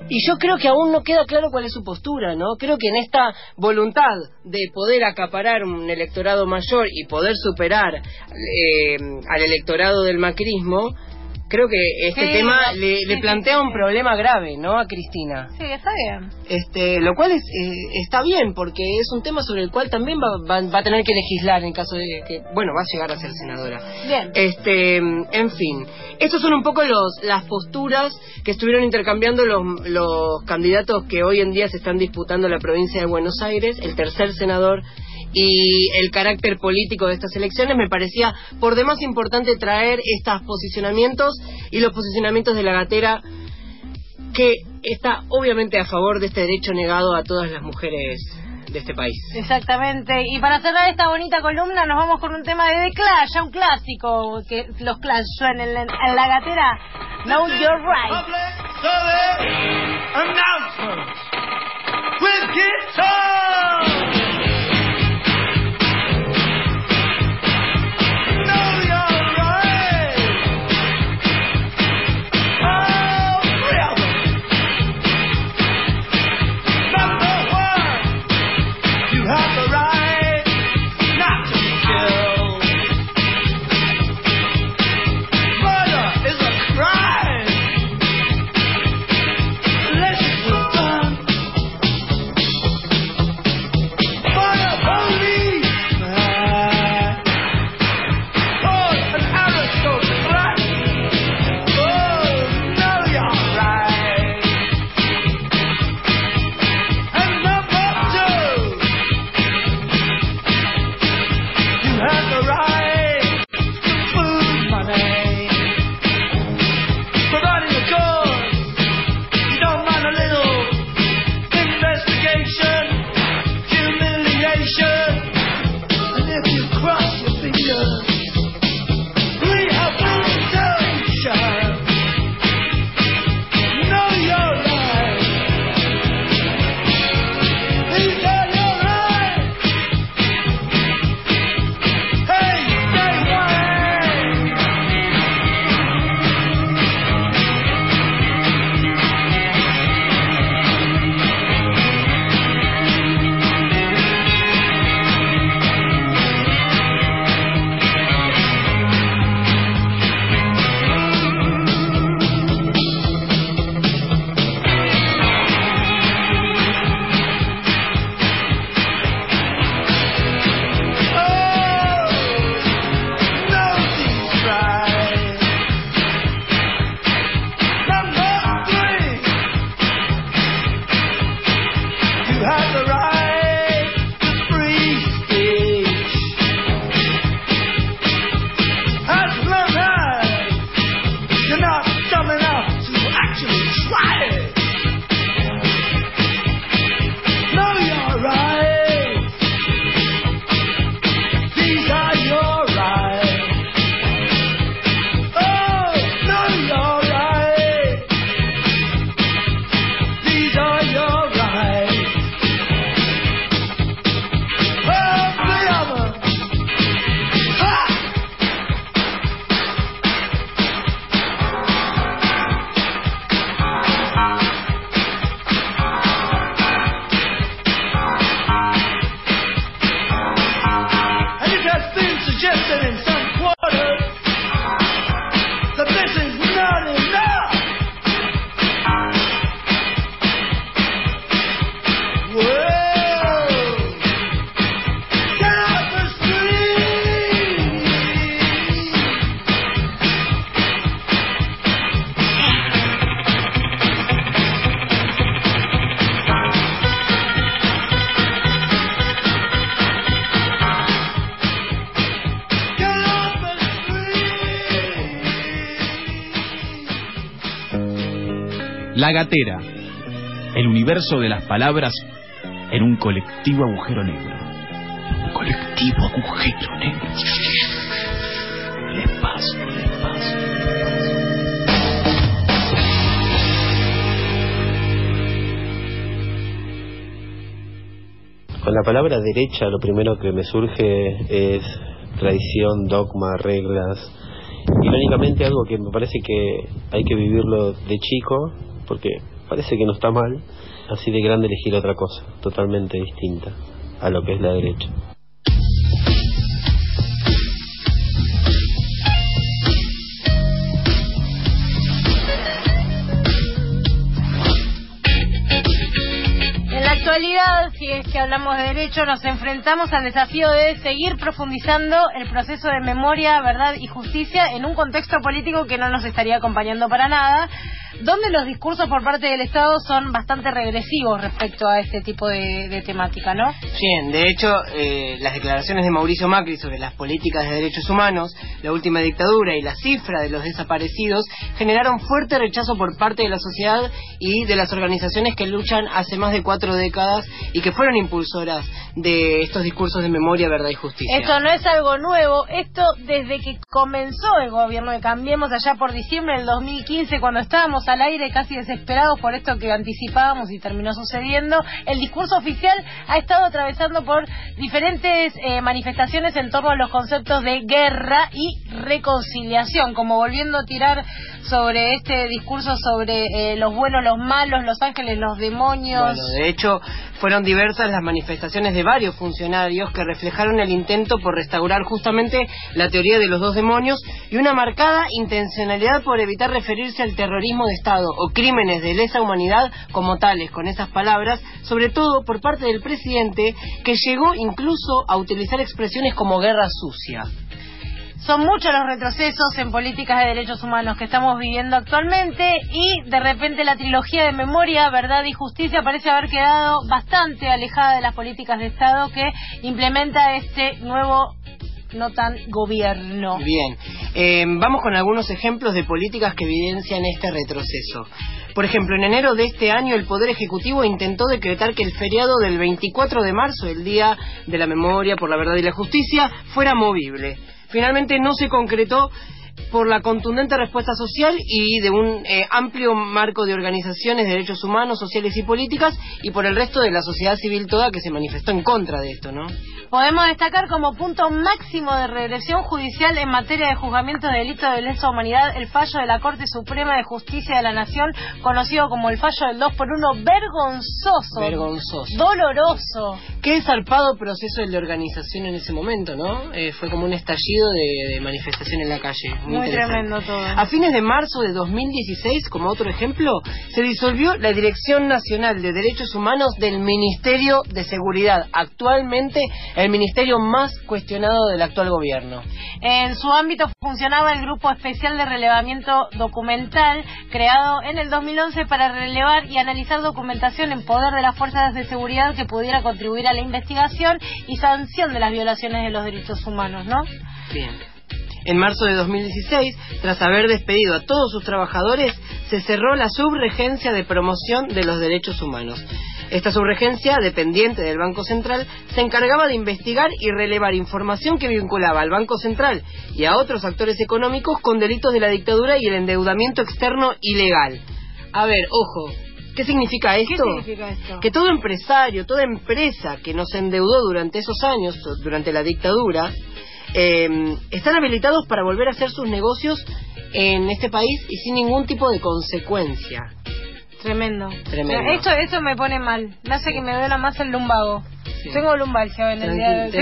Y yo creo que aún no queda claro cuál es su postura, ¿no? Creo que en esta voluntad de poder acaparar un electorado mayor y poder superar eh, al electorado del macrismo, creo que este sí, tema sí, le, sí, le plantea sí, un problema grave, ¿no?, a Cristina. Sí, está bien. Este, lo cual es, eh, está bien, porque es un tema sobre el cual también va, va, va a tener que legislar en caso de que, bueno, va a llegar a ser senadora. Bien. Este, en fin, estos son un poco los las posturas que estuvieron intercambiando los, los candidatos que hoy en día se están disputando la provincia de Buenos Aires, el tercer senador y el carácter político de estas elecciones. Me parecía por demás importante traer estos posicionamientos y los posicionamientos de la Gatera, que está obviamente a favor de este derecho negado a todas las mujeres de este país. Exactamente. Y para cerrar esta bonita columna nos vamos con un tema de The Clash, ya un clásico que los Clash suenan en, en la Gatera. Know Your Right. Announcements with guitar. La Gatera, el universo de las palabras en un colectivo agujero negro. Colectivo agujero negro. El espacio, el espacio. Con la palabra derecha lo primero que me surge es tradición, dogma, reglas. Irónicamente algo que me parece que hay que vivirlo de chico, porque parece que no está mal, así de grande elegir otra cosa, totalmente distinta a lo que es la derecha. En la actualidad, si es que hablamos de derecho, nos enfrentamos al desafío de seguir profundizando el proceso de memoria, verdad y justicia en un contexto político que no nos estaría acompañando para nada, donde los discursos por parte del Estado son bastante regresivos respecto a este tipo de, de temática, ¿no? Bien, de hecho, eh, las declaraciones de Mauricio Macri sobre las políticas de derechos humanos, la última dictadura y la cifra de los desaparecidos generaron fuerte rechazo por parte de la sociedad y de las organizaciones que luchan hace más de cuatro décadas y que fueron impulsoras de estos discursos de memoria, verdad y justicia. Esto no es algo nuevo, esto desde que comenzó el gobierno de Cambiemos allá por diciembre del dos mil quince, cuando estábamos al aire casi desesperados por esto que anticipábamos y terminó sucediendo, el discurso oficial ha estado atravesando por diferentes eh, manifestaciones en torno a los conceptos de guerra y reconciliación, como volviendo a tirar sobre este discurso sobre eh, los buenos, los malos, los ángeles, los demonios. Bueno, de hecho, fueron diversas las manifestaciones de varios funcionarios que reflejaron el intento por restaurar justamente la teoría de los dos demonios y una marcada intencionalidad por evitar referirse al terrorismo de Estado o crímenes de lesa humanidad como tales, con esas palabras, sobre todo por parte del presidente, que llegó incluso a utilizar expresiones como guerra sucia. Son muchos los retrocesos en políticas de derechos humanos que estamos viviendo actualmente y de repente la trilogía de memoria, verdad y justicia parece haber quedado bastante alejada de las políticas de Estado que implementa este nuevo no tan gobierno. Bien, eh, vamos con algunos ejemplos de políticas que evidencian este retroceso. Por ejemplo, en enero de este año el Poder Ejecutivo intentó decretar que el feriado del veinticuatro de marzo, el Día de la Memoria por la Verdad y la Justicia, fuera movible. Finalmente no se concretó por la contundente respuesta social y de un eh, amplio marco de organizaciones de derechos humanos, sociales y políticas, y por el resto de la sociedad civil toda que se manifestó en contra de esto, ¿no? Podemos destacar como punto máximo de regresión judicial en materia de juzgamiento de delitos de lesa humanidad el fallo de la Corte Suprema de Justicia de la Nación, conocido como el fallo del dos por uno, vergonzoso, vergonzoso, doloroso. Qué zarpado proceso el de organización en ese momento, ¿no? Eh, fue como un estallido de, de manifestación en la calle. Muy, Muy tremendo todo. A fines de marzo de dos mil dieciséis, como otro ejemplo, se disolvió la Dirección Nacional de Derechos Humanos del Ministerio de Seguridad, actualmente el ministerio más cuestionado del actual gobierno. En su ámbito funcionaba el Grupo Especial de Relevamiento Documental, creado en el dos mil once para relevar y analizar documentación en poder de las fuerzas de seguridad que pudiera contribuir a la investigación y sanción de las violaciones de los derechos humanos, ¿no? Bien. En marzo de dos mil dieciséis, tras haber despedido a todos sus trabajadores, se cerró la subregencia de promoción de los derechos humanos. Esta subregencia, dependiente del Banco Central, se encargaba de investigar y relevar información que vinculaba al Banco Central y a otros actores económicos con delitos de la dictadura y el endeudamiento externo ilegal. A ver, ojo, ¿qué significa esto? ¿Qué significa esto? Que todo empresario, toda empresa que nos endeudó durante esos años, durante la dictadura, eh, están habilitados para volver a hacer sus negocios en este país y sin ningún tipo de consecuencia. Tremendo. Tremendo. Esto, esto me pone mal. Me hace que me duela más el lumbago. Sí. Tengo lumbalgia en el día de hoy.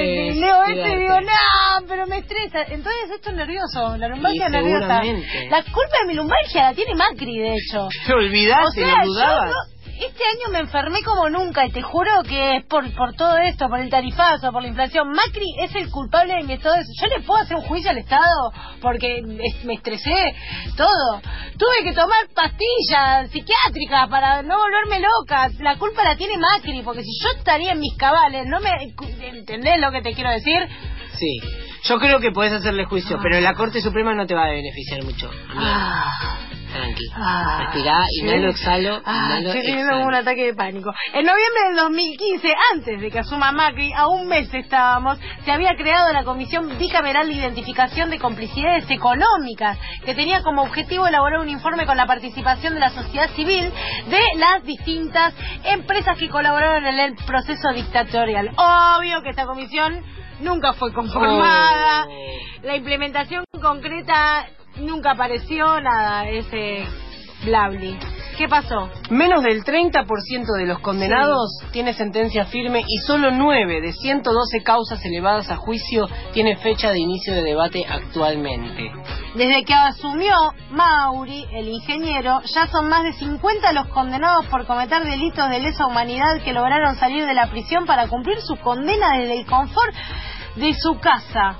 Leo esto y digo, no, pero me estresa. Entonces esto es nervioso. La lumbalgia es nerviosa. La culpa de mi lumbalgia la tiene Macri, de hecho. Te olvidaste, o sea, lo dudabas. Yo, este año me enfermé como nunca y te juro que es por por todo esto, por el tarifazo, por la inflación. Macri es el culpable de mi estado de... Yo le puedo hacer un juicio al Estado porque me estresé, todo. Tuve que tomar pastillas psiquiátricas para no volverme loca. La culpa la tiene Macri, porque si yo estaría en mis cabales, ¿no me entendés lo que te quiero decir? Sí. Yo creo que podés hacerle juicio, ah. pero la Corte Suprema no te va a beneficiar mucho. Ah. Tranqui. Ah, Respirá, inhalo, sí. exhalo, ah, inhalo, estoy teniendo exhalo. un ataque de pánico. En noviembre del dos mil quince, antes de que asuma Macri, a un mes estábamos, se había creado la Comisión Bicameral de Identificación de Complicidades Económicas, que tenía como objetivo elaborar un informe con la participación de la sociedad civil de las distintas empresas que colaboraron en el proceso dictatorial. Obvio que esta comisión nunca fue conformada, oh. La implementación concreta nunca apareció, nada, ese blabli. ¿Qué pasó? Menos del treinta por ciento de los condenados sí. tiene sentencia firme y solo nueve de ciento doce causas elevadas a juicio tiene fecha de inicio de debate actualmente. Desde que asumió Mauri, el ingeniero, ya son más de cincuenta los condenados por cometer delitos de lesa humanidad que lograron salir de la prisión para cumplir su condena desde el confort de su casa.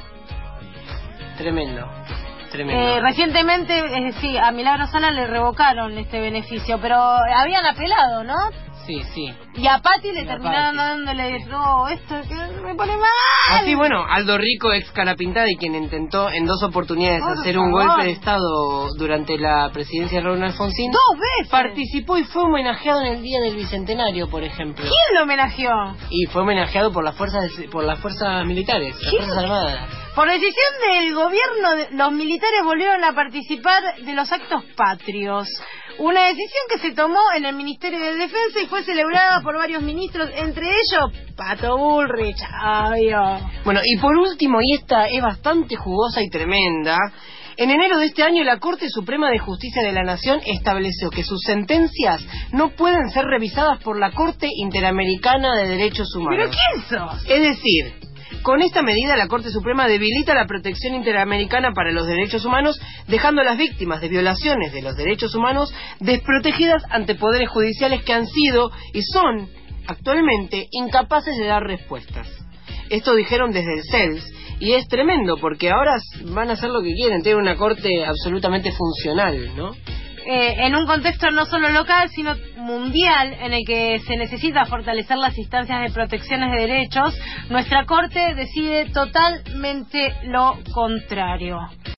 Tremendo. Tremendo. Eh, recientemente, es decir, a Milagro Sala le revocaron este beneficio, pero habían apelado, ¿no? Sí, sí. Y a Pati le y terminaron dándole, no, esto que me pone mal. Así, bueno, Aldo Rico, ex Carapintada y quien intentó en dos oportunidades Por hacer favor. un golpe de Estado durante la presidencia de Raúl Alfonsín. ¡Dos veces! Participó y fue homenajeado en el Día del Bicentenario, por ejemplo. ¿Quién lo homenajeó? Y fue homenajeado por las fuerzas por las fuerzas militares, las Fuerzas Armadas. Por decisión del gobierno, los militares volvieron a participar de los actos patrios. Una decisión que se tomó en el Ministerio de Defensa y fue celebrada por varios ministros, entre ellos Pato Bullrich. Obvio. Bueno, y por último, y esta es bastante jugosa y tremenda, en enero de este año la Corte Suprema de Justicia de la Nación estableció que sus sentencias no pueden ser revisadas por la Corte Interamericana de Derechos Humanos. ¿Pero quién sos? Es decir, con esta medida la Corte Suprema debilita la protección interamericana para los derechos humanos, dejando a las víctimas de violaciones de los derechos humanos desprotegidas ante poderes judiciales que han sido y son actualmente incapaces de dar respuestas. Esto dijeron desde el C E L S y es tremendo porque ahora van a hacer lo que quieren, tienen una corte absolutamente funcional, ¿no? Eh, en un contexto no solo local, sino mundial, en el que se necesita fortalecer las instancias de protecciones de derechos, nuestra Corte decide totalmente lo contrario.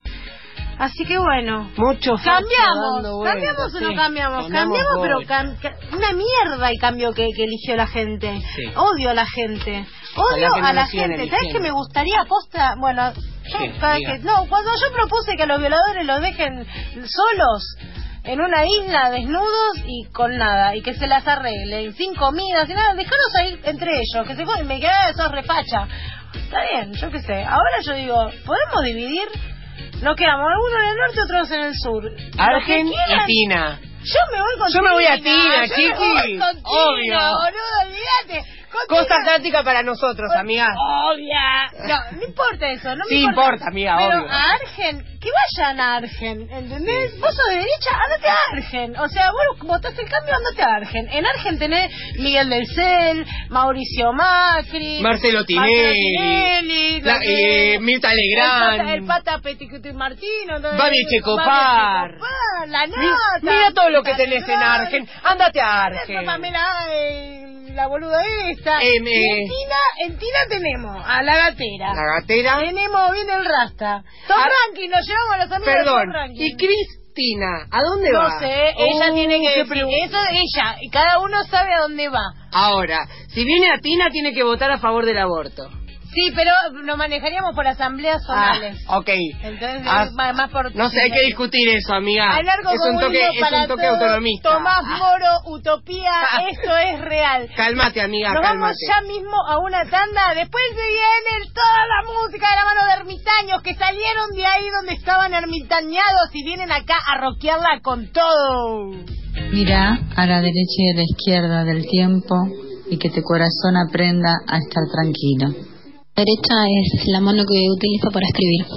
Así que bueno, mucho cambiamos, vueltas, cambiamos o no sí. cambiamos, cambiamos, cambiamos pero voy. cam una mierda el cambio que, que eligió la gente. Sí. Odio a la gente, odio no a la sigan gente. eligiendo. ¿Sabes qué me gustaría posta? Bueno, yo Sí, cada diga. que no, cuando yo propuse que a los violadores los dejen solos en una isla desnudos y con nada, y que se las arreglen, sin comida, sin nada, dejarlos ahí entre ellos, que se pueden, me queda eso refacha. Está bien, yo qué sé. Ahora yo digo, ¿podemos dividir? Nos quedamos algunos en el norte, otros en el sur. Argen y Tina. Yo me voy con Yo me voy a Tina, Tina, chiqui. Yo me voy con Tina, Obvio. boludo, olvídate. Con Costa Tina. Atlántica para nosotros, amiga. Obvia. No, no importa eso, no me Sí importa. importa, amiga, Pero obvio. a Argen, que vayan a Argen, ¿entendés? Sí. Vos sos de derecha, andate a Argen. O sea, vos votás el cambio, andate a Argen. En Argen tenés Miguel del Cel, Mauricio Macri, Marcelo Tinelli, Marcelo Tinelli la, eh, Mirta Legrand, el Pata, el Pata Petit Martino, Babi Checopar, la nota. Mira todo lo que tenés en Argen, andate a Argen. Pamela, eh, la boluda esta. Eh, y me... en Tina, en Tina tenemos a la gatera. La gatera. Tenemos bien el Rasta. Tom Ar... Ranking, nos llevamos a los amigos Perdón. de Tom Ranking. ¿Y Cristina? ¿A dónde no va? No sé, ella oh, tiene que decir, pregunta. eso es ella, y cada uno sabe a dónde va. Ahora, si viene a Tina, tiene que votar a favor del aborto. Sí, pero lo manejaríamos por asambleas zonales. Ah, ok. Entonces, ah, más, más por... No sé, hay que discutir eso, amiga. Largo es un toque, es un toque autonomista. Tomás ah. Moro, utopía, ah. esto es real. Cálmate, amiga, Nos cálmate. vamos ya mismo a una tanda. Después se viene toda la música de la mano de ermitaños que salieron de ahí donde estaban ermitañados y vienen acá a rockearla con todo. Mira a la derecha y a la izquierda del tiempo y que tu corazón aprenda a estar tranquilo. La derecha es la mano que utilizo para escribir.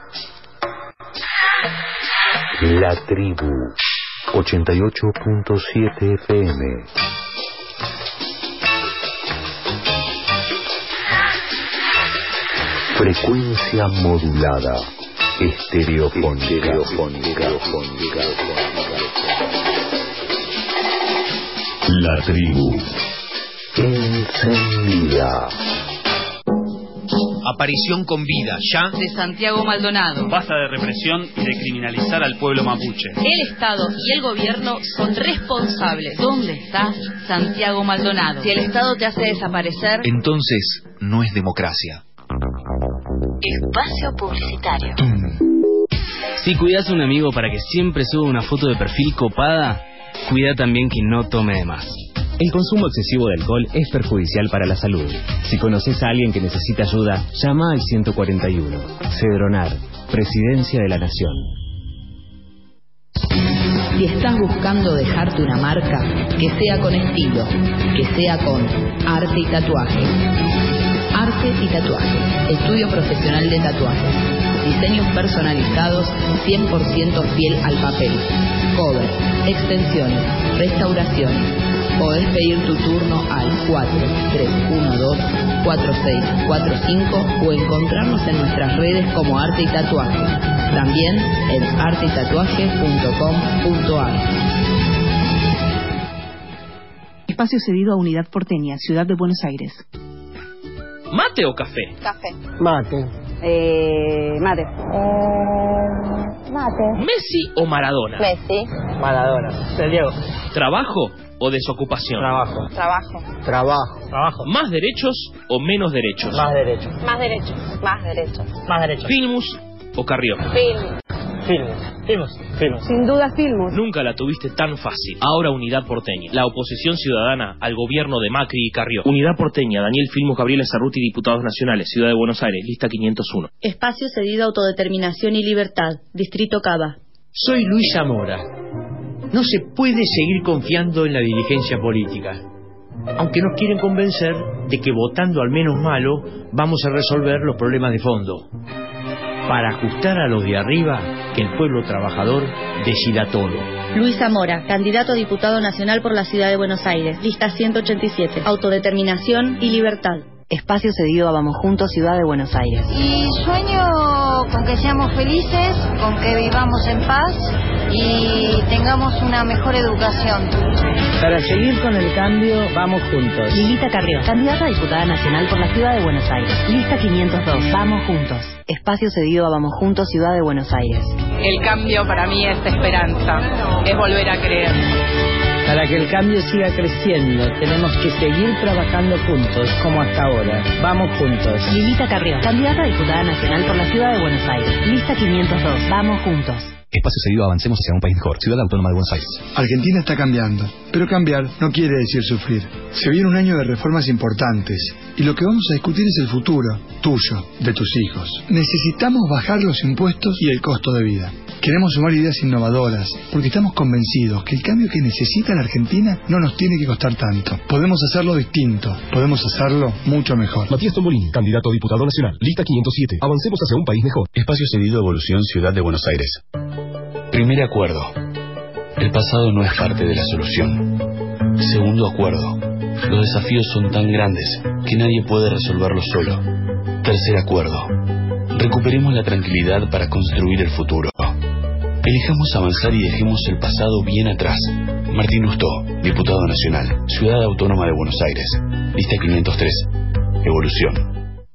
La tribu ochenta y ocho punto siete F M. Frecuencia modulada. Estereofónica. Estereofónica. La tribu. Encendida. Aparición con vida, ya. De Santiago Maldonado. Basta de represión y de criminalizar al pueblo mapuche. El Estado y el gobierno son responsables. ¿Dónde está Santiago Maldonado? Si el Estado te hace desaparecer... Entonces, no es democracia. Espacio publicitario. Si cuidas a un amigo para que siempre suba una foto de perfil copada, cuida también que no tome de más. El consumo excesivo de alcohol es perjudicial para la salud. Si conoces a alguien que necesita ayuda, llama al ciento cuarenta y uno. Cedronar, Presidencia de la Nación. Si estás buscando dejarte una marca, que sea con estilo, que sea con arte y tatuaje. Arte y tatuaje, estudio profesional de tatuajes. Diseños personalizados cien por ciento fiel al papel. Cover, extensiones, restauraciones. Podés pedir tu turno al cuatro tres uno dos cuatro seis cuatro cinco o encontrarnos en nuestras redes como Arte y Tatuaje. También en arte y tatuaje punto com punto a r. Espacio cedido a Unidad Porteña, Ciudad de Buenos Aires. ¿Mate o café? Café. Mate. Eh, mate. Eh, mate. ¿Messi o Maradona? Messi. Maradona. Del Diego. ¿Trabajo o desocupación? Trabajo. Trabajo. Trabajo. Trabajo. ¿Más derechos o menos derechos? Más derechos. Más derechos. Más derechos. Más derechos. ¿Filmus o Carrió? Film. Filmus. Filmus. Filmus. Sin duda Filmus. Nunca la tuviste tan fácil. Ahora Unidad Porteña. La oposición ciudadana al gobierno de Macri y Carrió. Unidad Porteña. Daniel Filmus, Gabriela Cerruti, Diputados Nacionales. Ciudad de Buenos Aires. Lista quinientos uno. Espacio cedido a Autodeterminación y Libertad. Distrito Cava. Soy Luis Zamora. No se puede seguir confiando en la dirigencia política, aunque nos quieren convencer de que votando al menos malo vamos a resolver los problemas de fondo. Para ajustar a los de arriba, que el pueblo trabajador decida todo. Luis Zamora, candidato a diputado nacional por la Ciudad de Buenos Aires. Lista ciento ochenta y siete. Autodeterminación y Libertad. Espacio cedido a Vamos Juntos, Ciudad de Buenos Aires. Y sueño con que seamos felices, con que vivamos en paz y tengamos una mejor educación. Para seguir con el cambio, vamos juntos. Lilita Carrió, candidata a diputada nacional por la Ciudad de Buenos Aires. Lista quinientos dos, Vamos Juntos. Espacio cedido a Vamos Juntos, Ciudad de Buenos Aires. El cambio para mí es esperanza, es volver a creer. Para que el cambio siga creciendo, tenemos que seguir trabajando juntos, como hasta ahora. Vamos juntos. Lilita Carrió, candidata a diputada nacional por la Ciudad de Buenos Aires. Lista quinientos dos, Vamos Juntos. Espacio cedido, avancemos hacia un país mejor. Ciudad Autónoma de Buenos Aires. Argentina está cambiando, pero cambiar no quiere decir sufrir. Se viene un año de reformas importantes y lo que vamos a discutir es el futuro, tuyo, de tus hijos. Necesitamos bajar los impuestos y el costo de vida. Queremos sumar ideas innovadoras porque estamos convencidos que el cambio que necesita la Argentina no nos tiene que costar tanto. Podemos hacerlo distinto, podemos hacerlo mucho mejor. Matías Tombolini, candidato a diputado nacional. Lista quinientos siete. Avancemos hacia un país mejor. Espacio cedido, Evolución, Ciudad de Buenos Aires. Primer acuerdo. El pasado no es parte de la solución. Segundo acuerdo. Los desafíos son tan grandes que nadie puede resolverlos solo. Tercer acuerdo. Recuperemos la tranquilidad para construir el futuro. Elijamos avanzar y dejemos el pasado bien atrás. Martín Lustó, Diputado Nacional, Ciudad Autónoma de Buenos Aires. Lista quinientos tres. Evolución.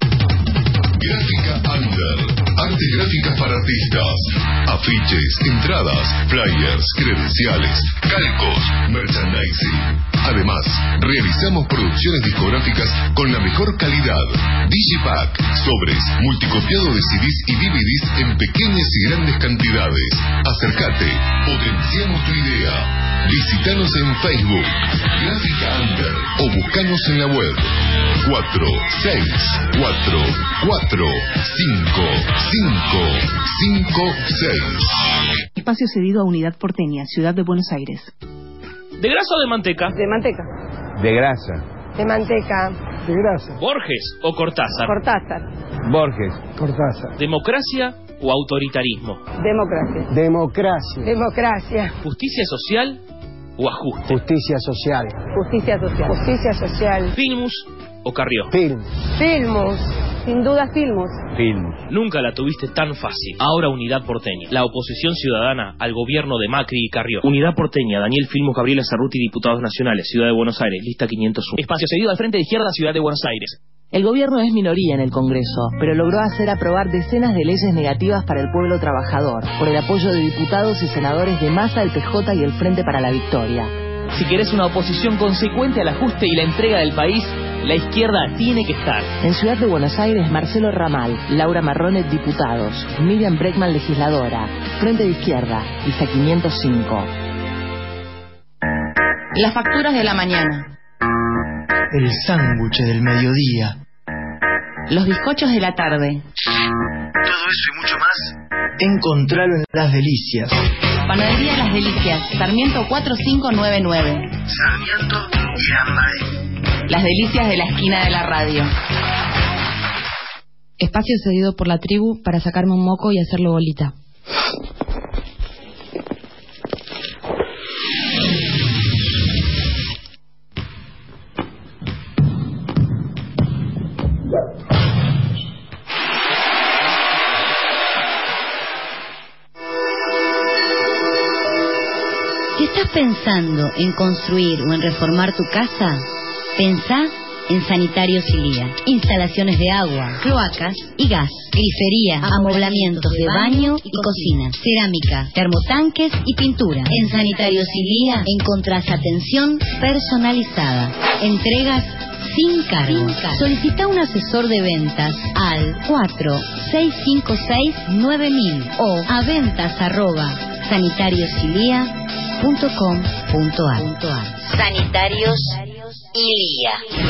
Gráfica Under. Artes gráficas para artistas. Afiches, entradas, flyers, credenciales, calcos, merchandising. Además, realizamos producciones discográficas con la mejor calidad. Digipack, sobres, multicopiado de C Ds y D V Ds en pequeñas y grandes cantidades. Acércate, potenciamos tu idea. Visítanos en Facebook, Gráfica Under, o buscanos en la web cuatro seis cuatro cuatro cinco cinco cinco seis. Espacio cedido a Unidad Porteña, Ciudad de Buenos Aires. ¿De grasa o de manteca? De manteca. De grasa. De manteca. De grasa. ¿Borges o Cortázar? Cortázar. Borges. Cortázar. ¿Democracia o autoritarismo? Democracia. Democracia. Democracia. ¿Justicia social o ajuste? Justicia social. Justicia social. Justicia social. ¿Filmus o Carrió? Film. Filmus. Sin duda Filmus. Filmus. Nunca la tuviste tan fácil. Ahora Unidad Porteña. La oposición ciudadana al gobierno de Macri y Carrió. Unidad Porteña. Daniel Filmus, Gabriela Cerruti, Diputados Nacionales. Ciudad de Buenos Aires. Lista quinientos uno. Espacio cedido al Frente de Izquierda, Ciudad de Buenos Aires. El gobierno es minoría en el Congreso, pero logró hacer aprobar decenas de leyes negativas para el pueblo trabajador, por el apoyo de diputados y senadores de Massa, el P J y el Frente para la Victoria. Si querés una oposición consecuente al ajuste y la entrega del país, la izquierda tiene que estar. En Ciudad de Buenos Aires, Marcelo Ramal, Laura Marronet, diputados, Miriam Breckman, legisladora, Frente de Izquierda, lista quinientos cinco. Las facturas de la mañana. El sándwich del mediodía. Los bizcochos de la tarde. Todo eso y mucho más, encontralo en Las Delicias. Panadería Las Delicias, Sarmiento cuatro cinco nueve nueve. Sarmiento y Lambae. Las Delicias de la esquina de la radio. Espacio cedido por la tribu para sacarme un moco y hacerlo bolita. Si estás pensando en construir o en reformar tu casa, pensá en Sanitarios Ilía. Instalaciones de agua, cloacas y gas, grifería, amoblamientos de baño y cocina, cerámica, termotanques y pintura. En Sanitarios Ilía encontrás atención personalizada, entregas sin cargo. Solicita un asesor de ventas al cuatro seis cinco seis nueve mil o a ventas arroba sanitariosilia punto com punto ar. Sanitarios Ilía.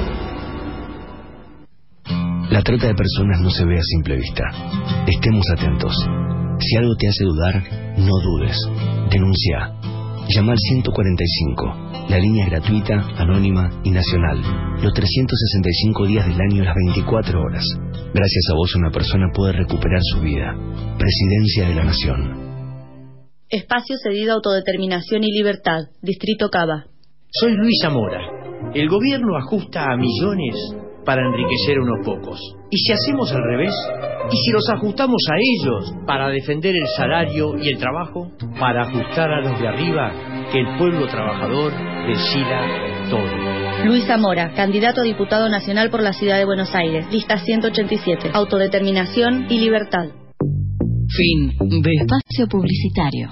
La trata de personas no se ve a simple vista. Estemos atentos. Si algo te hace dudar, no dudes. Denuncia. Llama al ciento cuarenta y cinco. La línea es gratuita, anónima y nacional. Los trescientos sesenta y cinco días del año, las veinticuatro horas. Gracias a vos una persona puede recuperar su vida. Presidencia de la Nación. Espacio cedido a autodeterminación y libertad. Distrito Cava. Soy Luis Zamora. El gobierno ajusta a millones para enriquecer a unos pocos. ¿Y si hacemos al revés? ¿Y si los ajustamos a ellos para defender el salario y el trabajo? Para ajustar a los de arriba, que el pueblo trabajador decida todo. Luis Zamora, candidato a diputado nacional por la ciudad de Buenos Aires. Lista ciento ochenta y siete. Autodeterminación y libertad. Fin de espacio publicitario.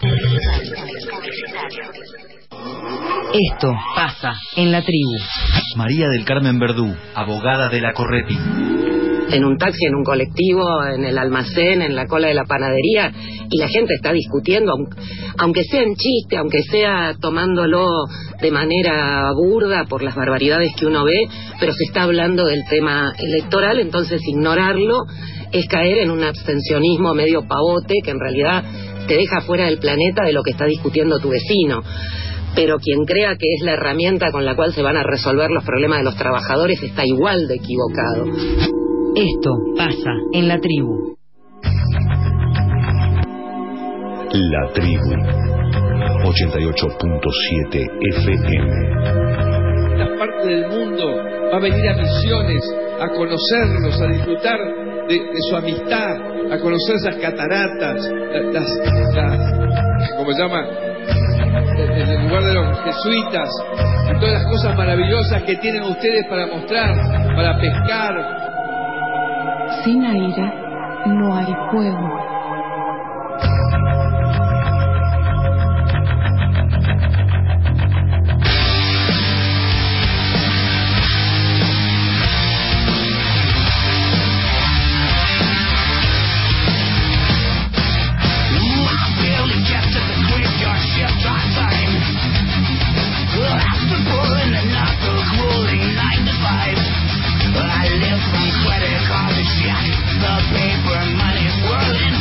Esto pasa en la tribu. María del Carmen Verdú, abogada de la Correpi. En un taxi, en un colectivo, en el almacén, en la cola de la panadería, y la gente está discutiendo, aunque sea en chiste, aunque sea tomándolo de manera burda por las barbaridades que uno ve, pero se está hablando del tema electoral, entonces ignorarlo es caer en un abstencionismo medio pavote que en realidad te deja fuera del planeta de lo que está discutiendo tu vecino. Pero quien crea que es la herramienta con la cual se van a resolver los problemas de los trabajadores está igual de equivocado. Esto pasa en la tribu. La tribu ochenta y ocho punto siete F M. Las partes del mundo va a venir a Misiones a conocerlos, a disfrutar de, de su amistad, a conocer esas cataratas, las, las ¿cómo se llama? En el lugar de los jesuitas, y todas las cosas maravillosas que tienen ustedes para mostrar, para pescar. Sin aire no hay fuego. The paper money's whirling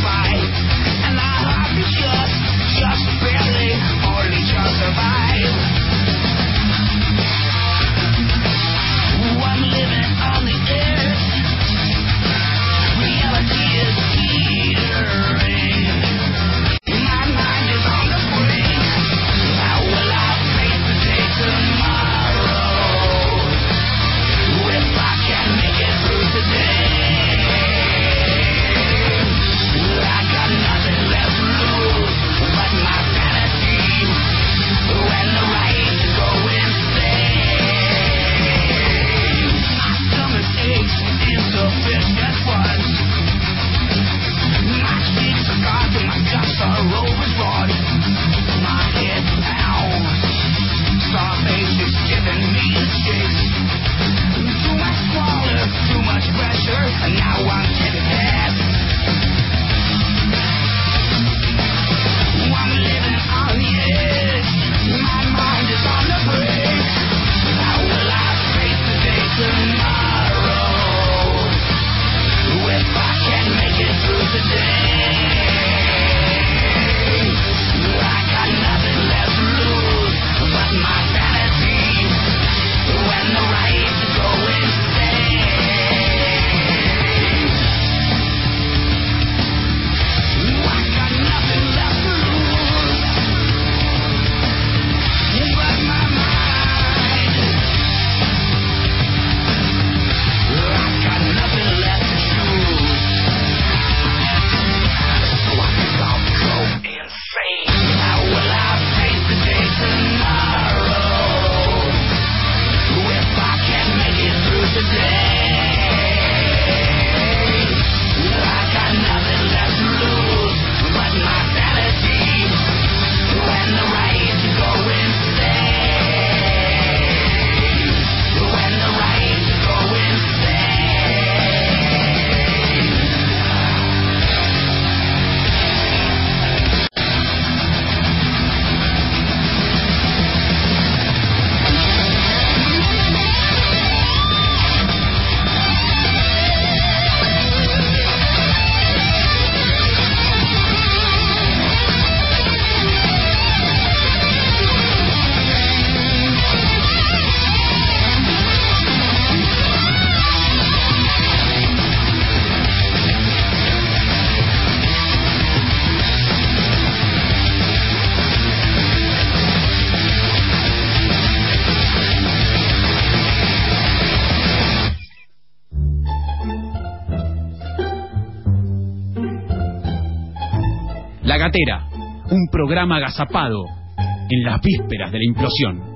Gatera, un programa agazapado en las vísperas de la implosión.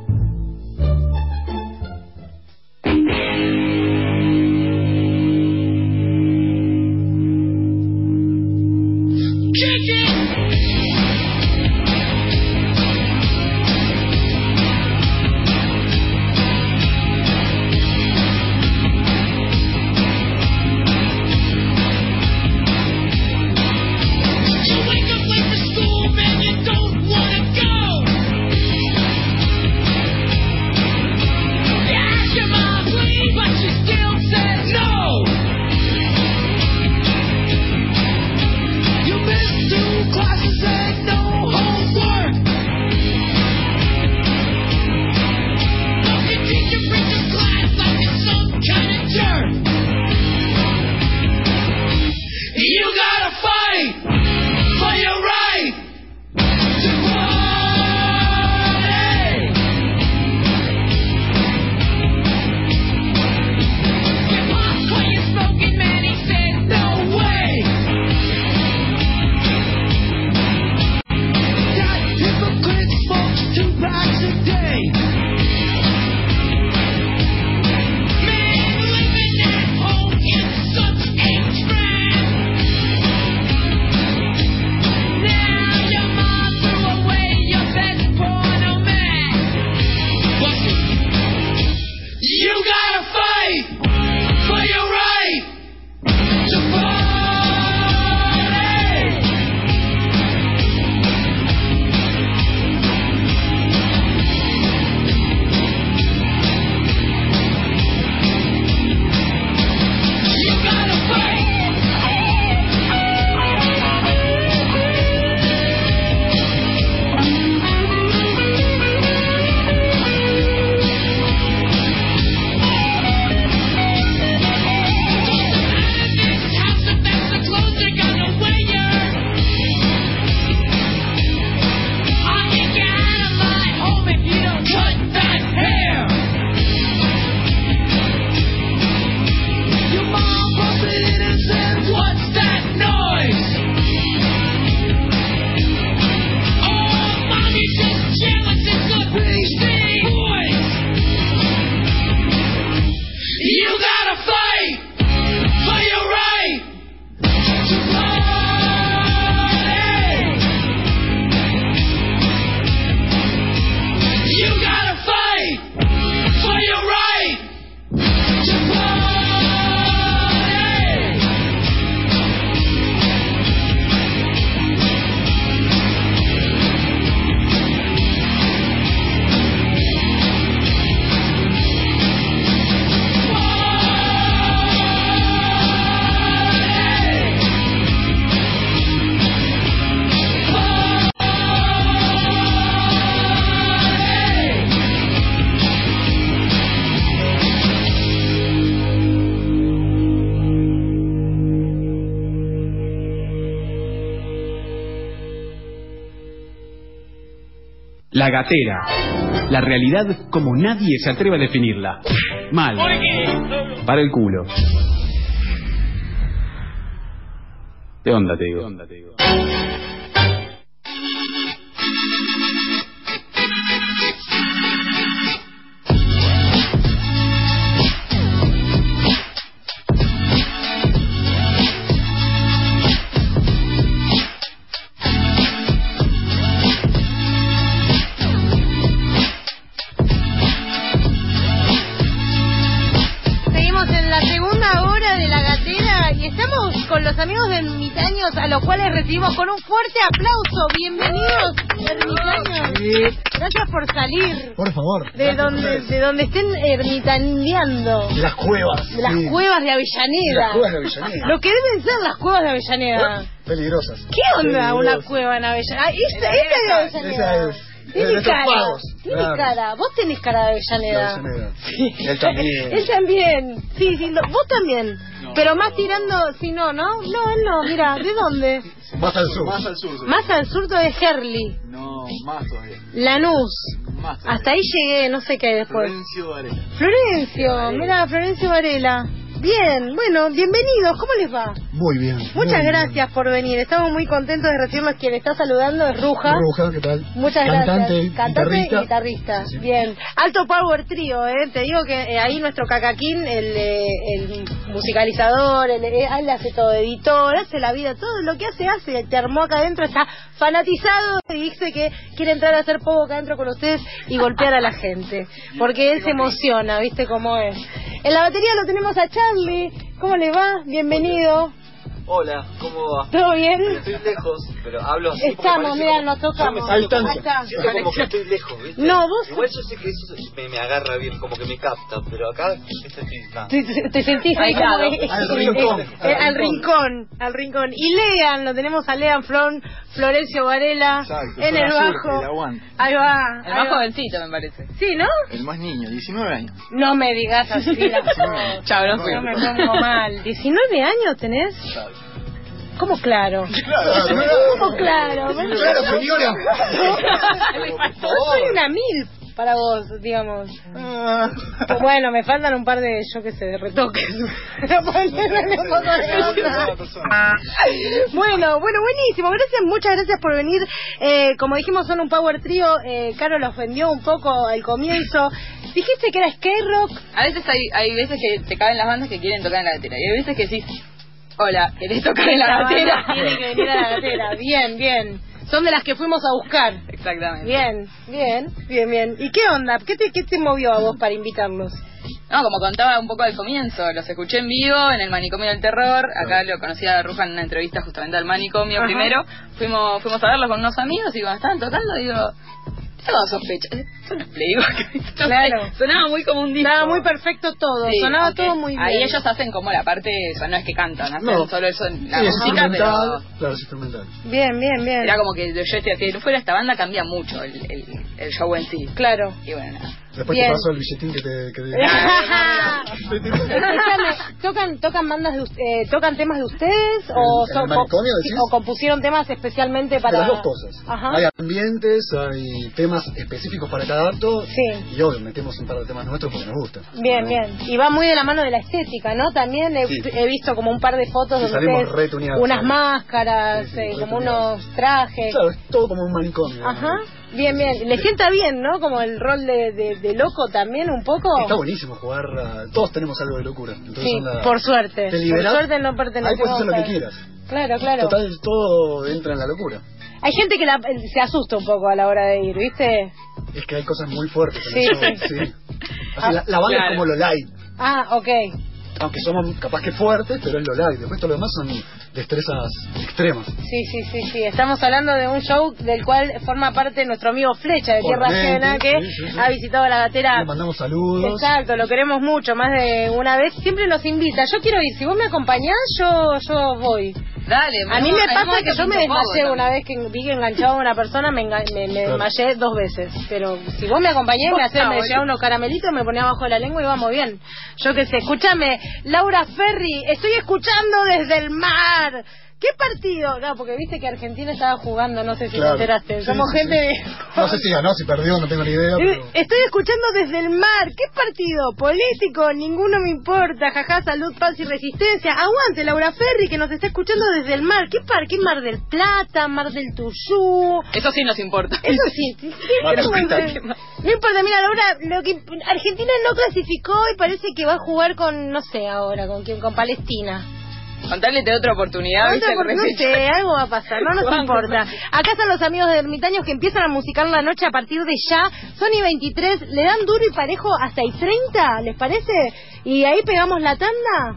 La Gatera. La realidad como nadie se atreve a definirla. Mal. Para el culo. ¿De onda te digo? ¿De onda te digo? Los amigos de Ermitaños, a los cuales recibimos con un fuerte aplauso. Bienvenidos, Ermitaños. Gracias por salir. Por favor. De donde, de donde estén ermitaneando. De las cuevas. De las sí. cuevas de Avellaneda. De las cuevas de Avellaneda. Lo que deben ser las cuevas de Avellaneda. ¿Eh? Peligrosas. ¿Qué onda Peligrosas. una cueva en Avellaneda? Ah, esta, esta es de Avellaneda. Esa es. Tiene cara, pagos. tiene Claro. cara. Vos tenés cara de Avellaneda. De Avellaneda. Sí. Él también. Él también. Sí, sí, lo- vos también. No. Pero más tirando, si no, ¿no? No, él no. Mira, ¿de dónde? Más al sur. Más al sur. sí. Más al sur de Herli, No, más todavía. Lanús. Más todavía. Hasta ahí llegué, no sé qué hay después. Florencio Varela. Florencio, mira, Florencio Varela. Bien, bueno, bienvenidos, ¿cómo les va? Muy bien. Muchas muy gracias bien. por venir, estamos muy contentos de recibirlos. Quien está saludando es Ruja. Ruja, ¿qué tal? Muchas Cantante, gracias. Cantante guitarrista. y guitarrista. Sí. Bien. Alto Power Trío, ¿eh? Te digo que eh, ahí nuestro cacaquín, el, eh, el musicalizador, el, eh, él hace todo, editor, hace la vida, todo lo que hace, hace. Te armó acá adentro, está fanatizado y dice que quiere entrar a hacer poco acá adentro con ustedes y golpear a la gente. Porque él se emociona, ¿viste cómo es? En la batería lo tenemos a Charlie. ¿Cómo le va? Bienvenido. Hola, ¿cómo va? ¿Todo bien? Estoy lejos, pero hablo así. Estamos, mira, nos tocamos. Ahí está. Ahí está. Siento como que estoy lejos, ¿viste? No, vos... Igual yo sé que eso me, me agarra bien, como que me capta, pero acá estoy... Nah. Te, te sentís ahí como que- Al rincón. eh, eh, al rincón, al rincón. Y Lean, lo tenemos a Lean Flon, Florencio Varela, Exacto, en el zona sur, bajo. el aguante. Ahí va. El ahí más va. jovencito, me parece. Sí, ¿no? El más niño, diecinueve años. No me digas así las cosas. Chao, no No fui. me pongo mal. ¿diecinueve años tenés? ¿Cómo claro? Claro, ¿Cómo claro? Claro, señora. Yo soy una mil para vos, digamos. Pues bueno, me faltan un par de, yo qué sé, de retoques. Bueno, bueno, buenísimo. Gracias, muchas gracias por venir. Eh, como dijimos, son un power trío. Eh, Caro lo ofendió un poco al comienzo. Dijiste que era skate rock. A veces hay, hay veces que te caben las bandas que quieren tocar en la gatera. Y hay veces que decís, hola, ¿querés tocar en la La gatera? banda tiene que venir a la gatera. Bien, bien. Son de las que fuimos a buscar. Exactamente. Bien, bien, bien, bien. ¿Y qué onda? ¿Qué te, qué te movió a vos para invitarlos? No, como contaba un poco al comienzo, los escuché en vivo en el Manicomio del Terror. Acá lo conocía a Ruja en una entrevista justamente al Manicomio. Ajá. Primero fuimos fuimos a verlo con unos amigos y cuando estaban tocando digo, tengo sospecha, son los Playboy. Claro. Sonaba muy como un disco. Estaba muy perfecto todo, Sí, sonaba aunque todo muy bien. Ahí ellos hacen como la parte, o sea, no es que cantan, hacen No. solo el son, la Sí, es música, pero instrumental. Claro, es instrumental. Bien, bien, bien. era como que yo decía, si no fuera esta banda cambia mucho el, el, el show en sí. Claro. Y bueno, nada. Después Bien. te paso el billetín que te... Que te... Escúchame, ¿tocan, tocan bandas de us- eh, tocan temas de ustedes o, ¿En son- el manicomio, o- decís? o compusieron temas especialmente para Las dos cosas. Ajá. Hay ambientes, hay temas específicos para cada acto. Sí. Y obvio, metemos un par de temas nuestros porque nos gusta. Bien, bien. Y va muy de la mano de la estética, ¿no? También he, Sí. he visto como un par de fotos Sí, donde salimos ustedes- retuneados, unas ¿sabes? máscaras, Sí, sí, eh, como retuneados. unos trajes. Claro, es todo como un manicomio. Ajá. Bien, bien. Le sienta bien, ¿no? Como el rol de, de, de loco también un poco. Está buenísimo jugar. a- Todos tenemos algo de locura. Entonces Sí, onda- por suerte. Te Por liberás. suerte no Ahí pertenecemos puedes hacer lo que a- quieras. Claro, claro. Total, todo entra en la locura. Hay gente que la- se asusta un poco a la hora de ir, ¿viste? Es que hay cosas muy fuertes en Sí, el show, sí. sí. Así, la, la banda Claro. es como lo light. Ah, ok. Aunque somos capaz que fuertes, pero es lo light. Después todo lo demás son destrezas extremas. Sí, sí, sí, sí. Estamos hablando de un show del cual forma parte nuestro amigo Flecha de Tierra Obviamente, Ajena, que sí, sí, sí. ha visitado la gatera. Le mandamos saludos. Exacto, lo queremos mucho, más de una vez. Siempre nos invita. Yo quiero ir. Si vos me acompañás, yo yo voy. Dale, A mí me hay pasa momentos que yo me incómodos desmayé también. una vez que vi que enganchaba a una persona, me, enga- me, me Claro. desmayé dos veces. Pero si vos me acompañás, me, hacés, Ah, me bueno. llevaba unos caramelitos, me ponía abajo de la lengua y vamos bien. Yo qué sé, escúchame, Laura Ferri, estoy escuchando desde el mar. ¿Qué partido? No, porque viste que Argentina estaba jugando, no sé si Claro. te enteraste. Sí, Somos sí, gente de... sí. No sé si ganó, si perdió, no tengo ni idea. Pero... Estoy escuchando desde el mar. ¿Qué partido? Político, ninguno me importa. Jaja, salud, paz y resistencia. Aguante, Laura Ferri, que nos está escuchando desde el mar. ¿Qué par? ¿Qué Mar del Plata? ¿Mar del Tuyú? Eso sí nos importa. Eso sí. sí, sí, Mar del no, Plata, no, ¿qué más? no importa, mira, Laura, lo que Argentina no clasificó y parece que va a jugar con, no sé ahora, con quién, con Palestina. Contarle te otra oportunidad, ¿viste? Otra por- El no repecho. sé, algo va a pasar, no nos Vamos. importa. Acá están los amigos de Ermitaños que empiezan a musicar la noche a partir de ya. Sony veintitrés, le dan duro y parejo hasta el treinta, ¿les parece? Y ahí pegamos la tanda.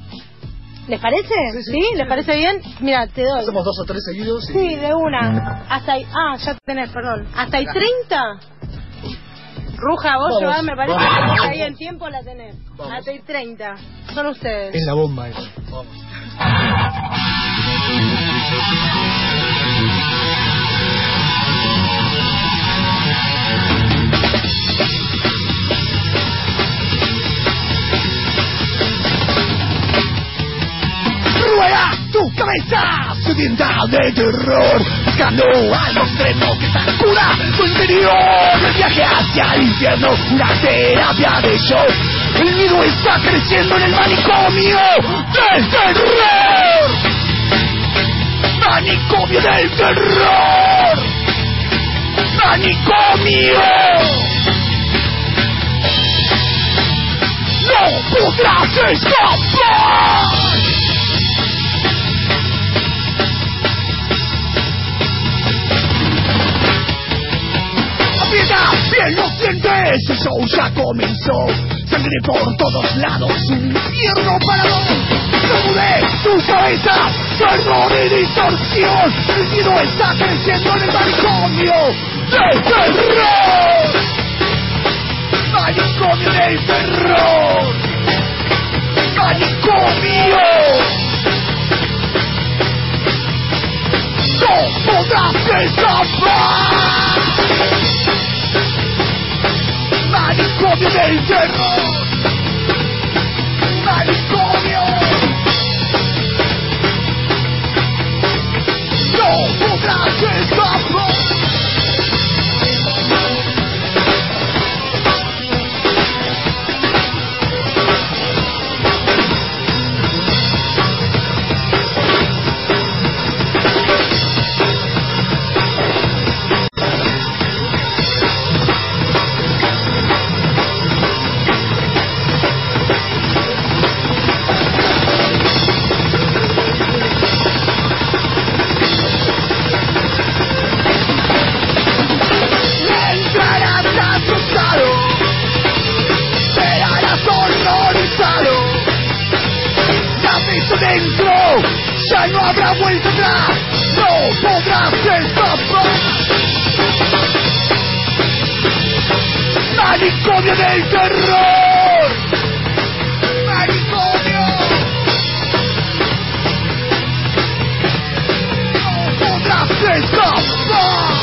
¿Les parece? ¿Sí? sí, ¿Les parece bien? Mira, te doy. Hacemos dos o tres seguidos. Y... Sí, de una. Hasta ahí. Ah, ya tenés, perdón. ¿Hasta el treinta? Ruja, vos Vamos, llevás, me parece vamos. que ahí en tiempo la tenés. Vamos. Hasta el treinta. Son ustedes. Es la bomba esa. Vamos. Rueda tu cabeza sedienta de terror, buscando algo extremo que sacura tu interior. El viaje hacia el infierno, una terapia de show. El miedo está creciendo en el manicomio del terror. Manicomio del terror. Manicomio. No podrás escapar. Aprieta bien los dientes, el show ya comenzó. Sangre por todos lados, un infierno para dos. Sacude tu cabeza, terror y distorsión. El miedo está creciendo en el manicomio del terror. Manicomio del terror. Manicomio. No podrás escapar. Manicomio del terror. Manicomio. No podrás escapar. Ya no habrá vuelta atrás, no podrás escapar. Manicomio del terror. Manicomio. No podrás escapar.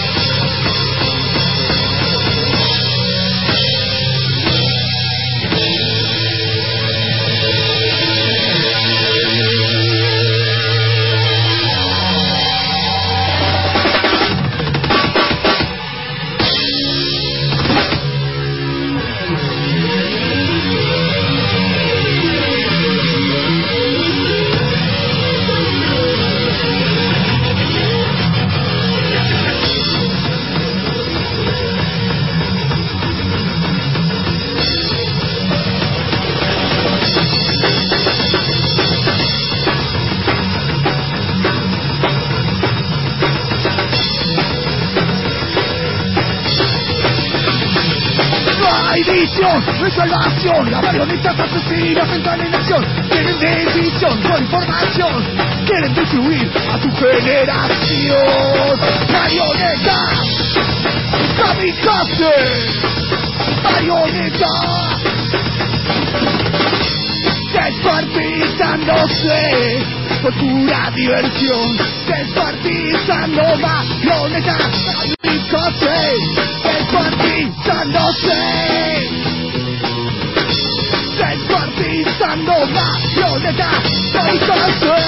No es salvación, la marioneta asesina central en acción. Quieren decisión, no información. Quieren destruir a tu generación. Marioneta, kamikaze. Marioneta, descuartizándose por pura diversión. Descuartizando marioneta, kamikaze. Descuartizándose. Descuartizando marioneta, kamikaze.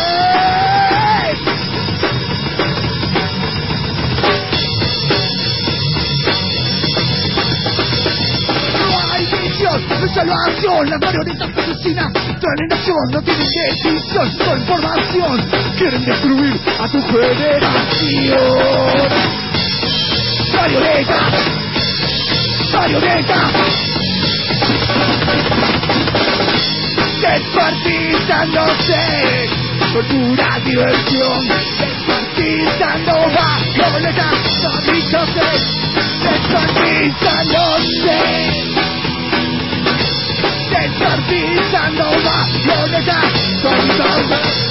No hay visión, no hay salvación. Las marionetas asesinas entran en acción. No tienen decisión, no información. Quieren destruir a tu generación. Marioneta, marioneta. Descuartizándose por pura diversión. Descuartizando marioneta, kamikaze. Descuartizándose. Descuartizando marioneta, kamikaze.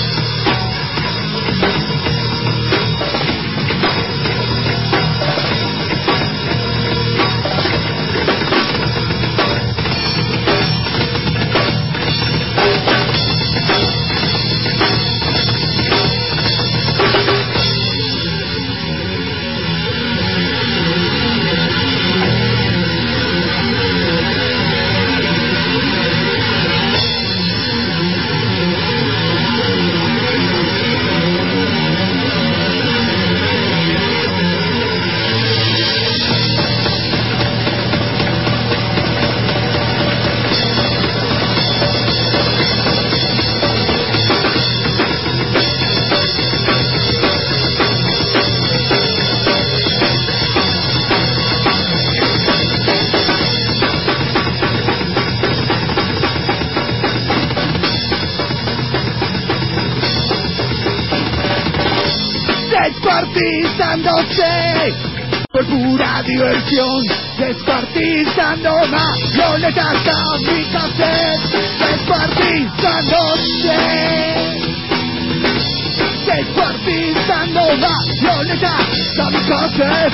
descuartizándose por pura diversión, descuartizando marionetas kamikazes, descuartizándose, descuartizando marionetas kamikazes.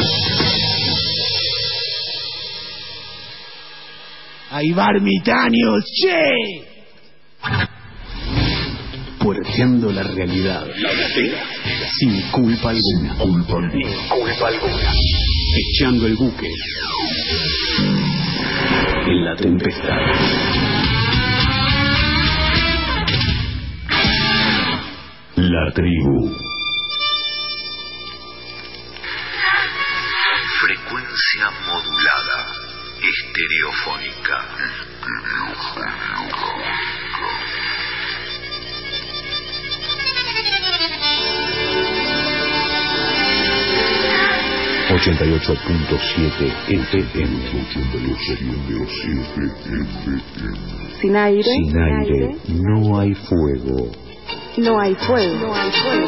Ahí va ermitaños, che. Puerteando la realidad. Sin culpa alguna. Sin culpa alguna. Sin culpa alguna. Echando el buque. En la tempestad. La tribu. Frecuencia modulada. Estereofónica. ochenta y ocho punto siete F M. ochenta y ocho punto siete F M. Sin aire. Sin aire no hay fuego. No hay fuego. No hay fuego.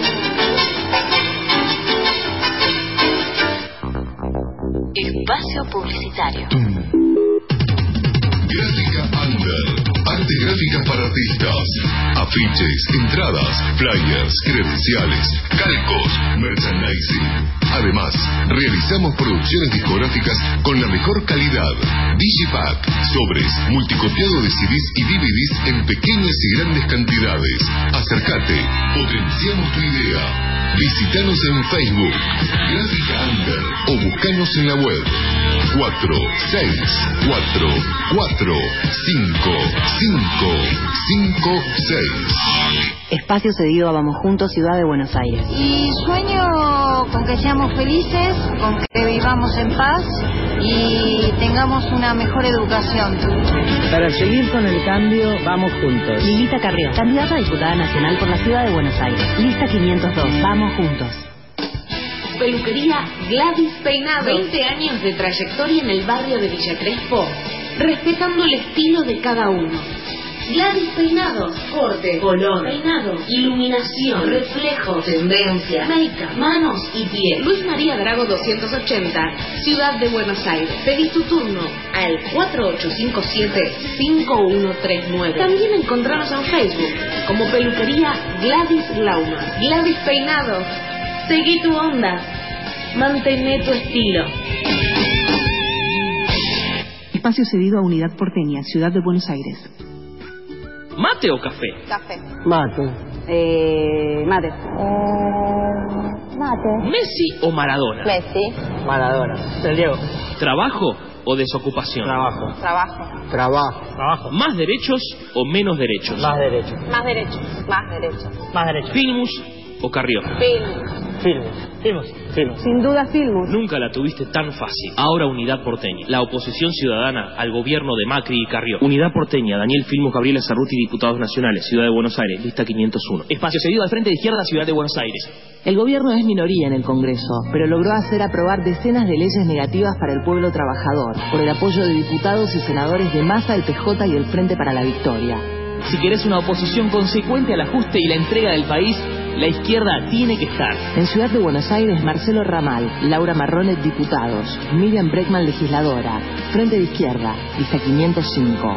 Espacio publicitario. Gráfica Under. Arte gráfica para artistas. Afiches, entradas, flyers, credenciales, calcos, merchandising. Además, realizamos producciones discográficas con la mejor calidad. Digipack, sobres, multicopiado de C Ds y D V Ds en pequeñas y grandes cantidades. Acércate, potenciamos tu idea. Visítanos en Facebook, Gráfica Under, o buscanos en la web cuatro seis cuatro cuatro cinco cinco cinco seis. Espacio cedido a Vamos Juntos, Ciudad de Buenos Aires. Y sueño con que seamos felices, con que vivamos en paz y tengamos una mejor educación. Para seguir con el cambio, vamos juntos. Lilita Carrió, candidata a diputada nacional por la Ciudad de Buenos Aires. Lista quinientos dos, vamos juntos. Peluquería Gladys Peinado. veinte años de trayectoria en el barrio de Villa Crespo, respetando el estilo de cada uno. Gladys Peinado, corte, color, peinado, iluminación, reflejo, tendencia, make-up, manos y piel. Luis María Drago doscientos ochenta, Ciudad de Buenos Aires. Pedí tu turno al cuatro ocho cinco siete cinco uno tres nueve. También encontrarnos en Facebook como Peluquería Gladys Lauma. Gladys Peinado, seguí tu onda, mantené tu estilo. Espacio cedido a Unidad Porteña, Ciudad de Buenos Aires. ¿Mate o café? Café. Mate. Eh, mate. Eh, mate. ¿Messi o Maradona? Messi. Maradona. El Diego. ¿Trabajo o desocupación? Trabajo. Trabajo. Trabajo. Trabajo. ¿Más derechos o menos derechos? Más derechos. Más derechos. Más derechos. Más derechos. ¿Filmus o Carrió? Film. Filmus. Filmus. Filmus. Sin duda Filmus. Nunca la tuviste tan fácil. Ahora Unidad Porteña, la oposición ciudadana al gobierno de Macri y Carrió. Unidad Porteña, Daniel Filmus, Gabriela Cerruti, diputados nacionales, Ciudad de Buenos Aires, lista quinientos uno. Espacio cedido al Frente de Izquierda, Ciudad de Buenos Aires. El gobierno es minoría en el Congreso, pero logró hacer aprobar decenas de leyes negativas para el pueblo trabajador, por el apoyo de diputados y senadores de Massa, el P J y el Frente para la Victoria. Si querés una oposición consecuente al ajuste y la entrega del país, la izquierda tiene que estar. En Ciudad de Buenos Aires, Marcelo Ramal, Laura Marrones, diputados, Miriam Breckman, legisladora, Frente de Izquierda, lista quinientos cinco.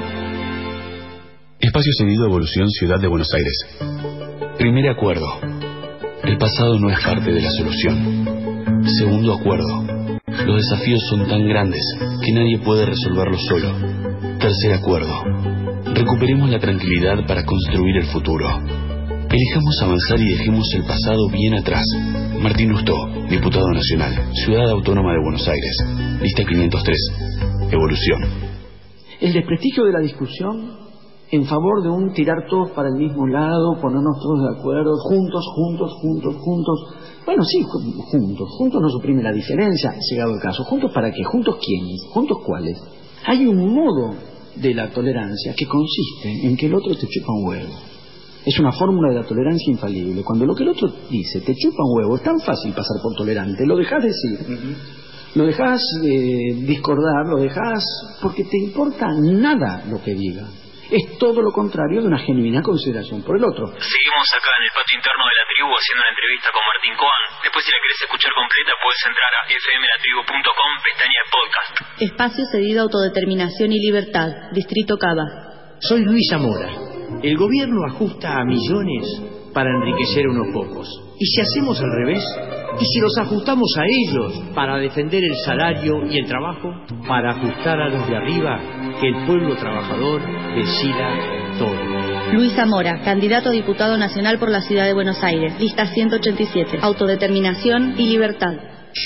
Espacio cedido a Evolución, Ciudad de Buenos Aires. Primer acuerdo. El pasado no es parte de la solución. Segundo acuerdo. Los desafíos son tan grandes que nadie puede resolverlos solo. Tercer acuerdo. Recuperemos la tranquilidad para construir el futuro. Elijamos avanzar y dejemos el pasado bien atrás. Martín Lustó, diputado nacional, Ciudad Autónoma de Buenos Aires, lista quinientos tres. Evolución. El desprestigio de la discusión en favor de un tirar todos para el mismo lado, ponernos todos de acuerdo, juntos, juntos, juntos, juntos. Bueno, sí, juntos. Juntos no suprime la diferencia, llegado el caso. ¿Juntos para qué? ¿Juntos quiénes? ¿Juntos cuáles? Hay un modo de la tolerancia que consiste en que el otro te chupa un huevo. Es una fórmula de la tolerancia infalible. Cuando lo que el otro dice te chupa un huevo, es tan fácil pasar por tolerante. Lo dejas decir, uh-huh. Lo dejas eh, discordar, lo dejas porque te importa nada lo que diga. es todo lo contrario de una genuina consideración por el otro. Seguimos acá en el patio interno de la tribu haciendo una entrevista con Martín Coan. Después, si la querés escuchar completa, puedes entrar a f m la tribu punto com, pestaña de podcast. Espacio cedido a autodeterminación y libertad, Distrito Cava. Soy Luis Zamora. El gobierno ajusta a millones para enriquecer a unos pocos. ¿Y si hacemos al revés? ¿Y si los ajustamos a ellos para defender el salario y el trabajo? Para ajustar a los de arriba, que el pueblo trabajador decida todo. Luis Zamora, candidato a diputado nacional por la Ciudad de Buenos Aires, lista ciento ochenta y siete, autodeterminación y libertad.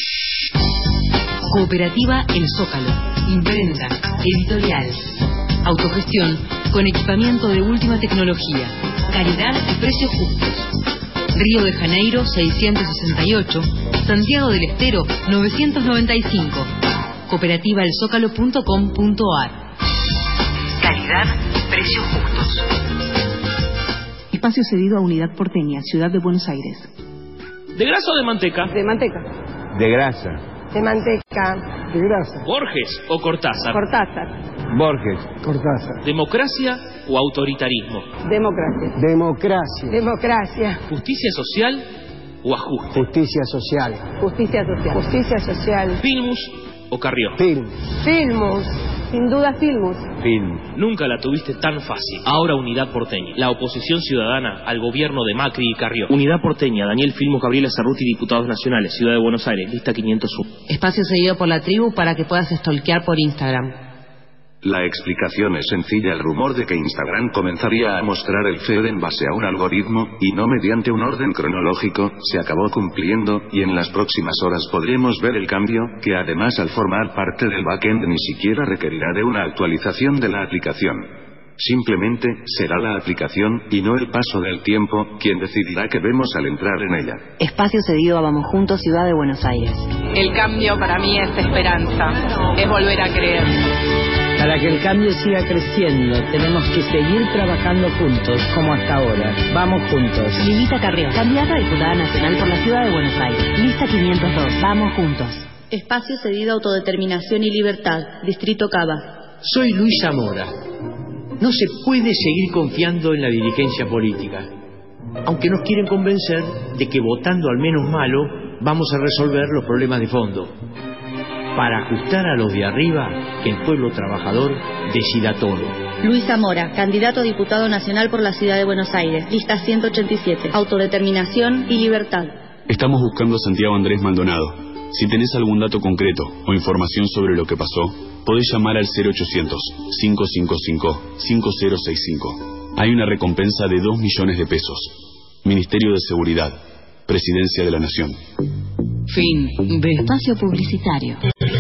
Cooperativa El Zócalo, imprenta, editorial, autogestión con equipamiento de última tecnología, calidad y precios justos. Río de Janeiro seiscientos sesenta y ocho, Santiago del Estero novecientos noventa y cinco. cooperativa el zócalo punto com punto a r. Calidad, precios justos. Espacio cedido a Unidad Porteña, Ciudad de Buenos Aires. ¿De grasa o de manteca? De manteca. De grasa. De manteca. De grasa. ¿Borges o Cortázar? Cortázar. Borges. Cortázar. ¿Democracia o autoritarismo? Democracia. Democracia. Democracia. ¿Justicia social o ajuste? Justicia social. Justicia social. Justicia social. ¿Filmus o Carrió? Film. Filmus. Sin duda Filmus. Film. Nunca la tuviste tan fácil. Ahora Unidad Porteña. La oposición ciudadana al gobierno de Macri y Carrió. Unidad Porteña. Daniel Filmus, Gabriela Cerruti, diputados nacionales. Ciudad de Buenos Aires. Lista quinientos uno. Espacio seguido por la tribu para que puedas stalkear por Instagram. La explicación es sencilla. El rumor de que Instagram comenzaría a mostrar el feed en base a un algoritmo, y no mediante un orden cronológico, se acabó cumpliendo, y en las próximas horas podremos ver el cambio, que además al formar parte del backend ni siquiera requerirá de una actualización de la aplicación. Simplemente, será la aplicación, y no el paso del tiempo, quien decidirá qué vemos al entrar en ella. Espacio cedido a Vamos Juntos, Ciudad de Buenos Aires. El cambio para mí es esperanza, es volver a creer. Para que el cambio siga creciendo, tenemos que seguir trabajando juntos, como hasta ahora. Vamos juntos. Lilita Carrió, candidata a diputada nacional por la Ciudad de Buenos Aires. Lista quinientos dos. Vamos juntos. Espacio cedido a autodeterminación y libertad, Distrito Cava. Soy Luis Zamora. No se puede seguir confiando en la dirigencia política, aunque nos quieren convencer de que votando al menos malo vamos a resolver los problemas de fondo. Para ajustar a los de arriba, que el pueblo trabajador decida todo. Luis Zamora, candidato a diputado nacional por la Ciudad de Buenos Aires, lista ciento ochenta y siete, autodeterminación y libertad. Estamos buscando a Santiago Andrés Maldonado. Si tenés algún dato concreto o información sobre lo que pasó, podés llamar al cero ochocientos, cinco cinco cinco, cinco cero seis cinco. Hay una recompensa de dos millones de pesos. Ministerio de Seguridad, Presidencia de la Nación. Fin de espacio publicitario.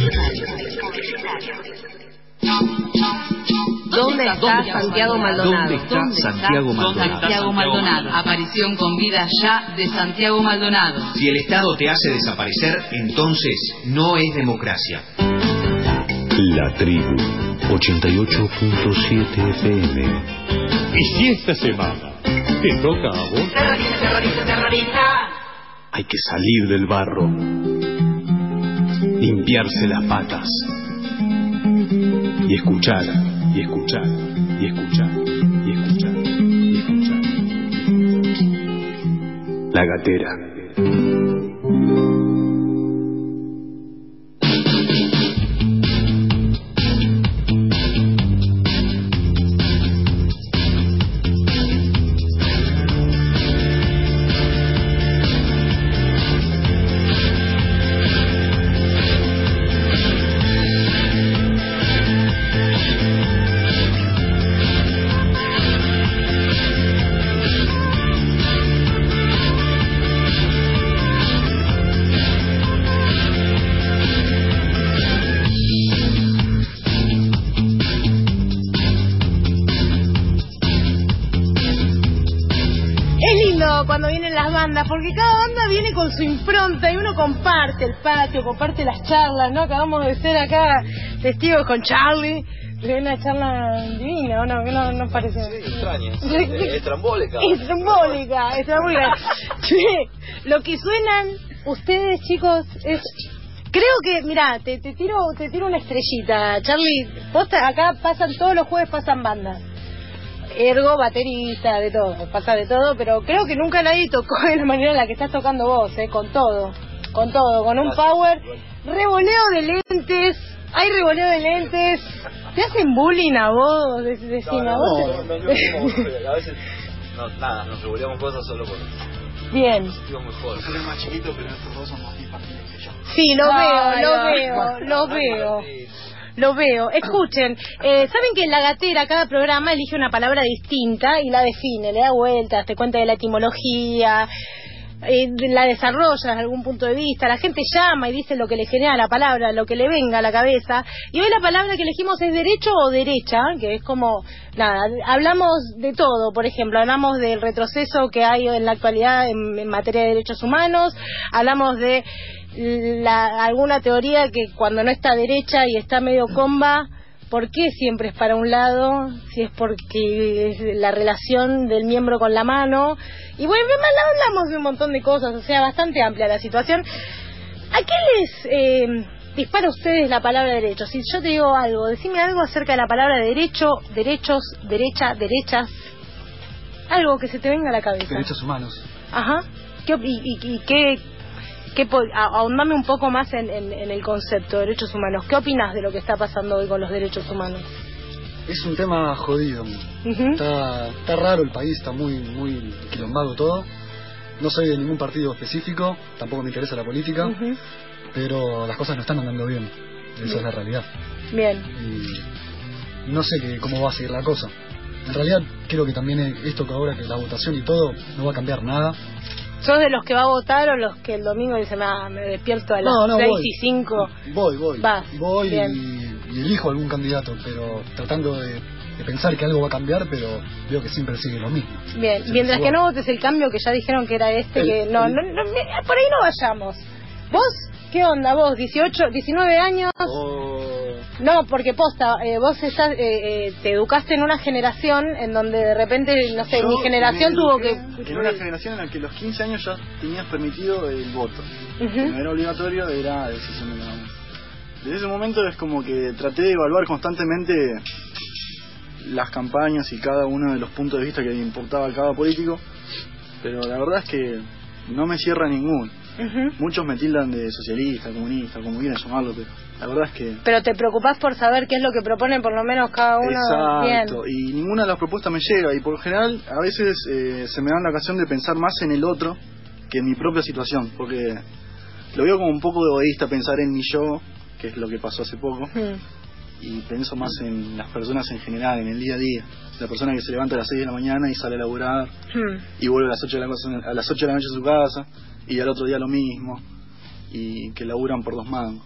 ¿Dónde está Santiago Maldonado? ¿Dónde está Santiago Maldonado? Santiago Maldonado. Aparición con vida ya de Santiago Maldonado. Si el Estado te hace desaparecer, entonces no es democracia. La Tribu, ochenta y ocho punto siete F M. ¿Y si esta semana te toca a vos? Terrorista, terrorista, terrorista. Hay que salir del barro, limpiarse las patas y escuchar, y escuchar, y escuchar, y escuchar, y escuchar. La Gatera. Porque cada banda viene con su impronta y uno comparte el patio, comparte las charlas, ¿no? Acabamos de ser acá testigos con Charlie de una charla divina, ¿o no? ¿Qué no, no parece? Sí, extraña, es estrambólica. Estrambólica, estrambólica. Lo que suenan ustedes, chicos, es... Creo que, mirá, te, te tiro te tiro una estrellita, Charlie. Posta, acá pasan, todos los jueves pasan bandas. ergo baterista, de todo, pasa de todo, pero creo que nunca nadie tocó de la manera en la que estás tocando vos, eh, con todo, con todo, con un power, revoleo de lentes, hay revoleo de lentes, ¿te hacen bullying a vos? De, de, no, no, a vos no, no, no, no, a veces, no, nada, nos revoleamos cosas solo por... Bien. Nos sentimos mejor. Yo soy más chiquito, pero estos dos son más infantiles que yo. Sí, lo Ay, veo, lo ay. veo, lo veo. Lo veo. Escuchen, eh, ¿saben que en La Gatera cada programa elige una palabra distinta y la define, le da vueltas, te cuenta de la etimología, eh, la desarrolla desde algún punto de vista, la gente llama y dice lo que le genera la palabra, lo que le venga a la cabeza, y hoy la palabra que elegimos es derecho o derecha, que es como, nada, hablamos de todo, por ejemplo, hablamos del retroceso que hay en la actualidad en, en materia de derechos humanos, hablamos de La, alguna teoría que cuando no está derecha y está medio comba, ¿por qué siempre es para un lado? Si es porque es la relación del miembro con la mano. Y bueno, hablamos de un montón de cosas, o sea, bastante amplia la situación. ¿A qué les eh, dispara a ustedes la palabra derecho? Si yo te digo algo, decime algo acerca de la palabra derecho, derechos, derecha, derechas. Algo que se te venga a la cabeza. Derechos humanos. Ajá. ¿Qué, y, y, y qué... ¿Qué, ahondame un poco más en, en, en el concepto de derechos humanos? ¿Qué opinas de lo que está pasando hoy con los derechos humanos? Es un tema jodido. Uh-huh. está, está raro el país, está muy muy quilombado todo. No soy de ningún partido específico, tampoco me interesa la política, uh-huh. pero las cosas no están andando bien. Esa bien. Es la realidad. Bien. Y no sé que, cómo va a seguir la cosa. En realidad creo que también esto que ahora que la votación y todo no va a cambiar nada. ¿Sos de los que va a votar o los que el domingo dicen, ah, me despierto a las no, no, seis voy. y cinco? Voy, voy. Vas. Voy y, y elijo algún candidato, pero tratando de, de pensar que algo va a cambiar, pero veo que siempre sigue lo mismo. Bien, Siempre mientras que igual. no votes el cambio que ya dijeron que era este, el, que no, el... no, no, por ahí no vayamos. ¿Vos? ¿Qué onda? ¿Vos? dieciocho, diecinueve años? Oh... No, porque posta, eh, vos estás, eh, eh, te educaste en una generación en donde de repente, no sé, Yo mi generación tuvo que... En una generación en la que a los quince años ya tenías permitido el voto. Uh-huh. No era obligatorio, era decisión de cada uno. Desde ese momento es como que traté de evaluar constantemente las campañas y cada uno de los puntos de vista que le importaba a cada político, pero la verdad es que no me cierra ninguno. Uh-huh. Muchos me tildan de socialista, comunista, como quieran llamarlo, pero la verdad es que... Pero te preocupás por saber qué es lo que proponen por lo menos cada uno. Exacto, bien. Y ninguna de las propuestas me llega, y por lo general a veces eh, se me da la ocasión de pensar más en el otro que en mi propia situación, porque lo veo como un poco egoísta pensar en mi yo, que es lo que pasó hace poco, uh-huh. y pienso más en las personas en general, en el día a día. La persona que se levanta a las seis de la mañana y sale a laburar, uh-huh. y vuelve a las ocho de la, a las ocho de la noche a su casa, y al otro día lo mismo, y que laburan por dos mangos.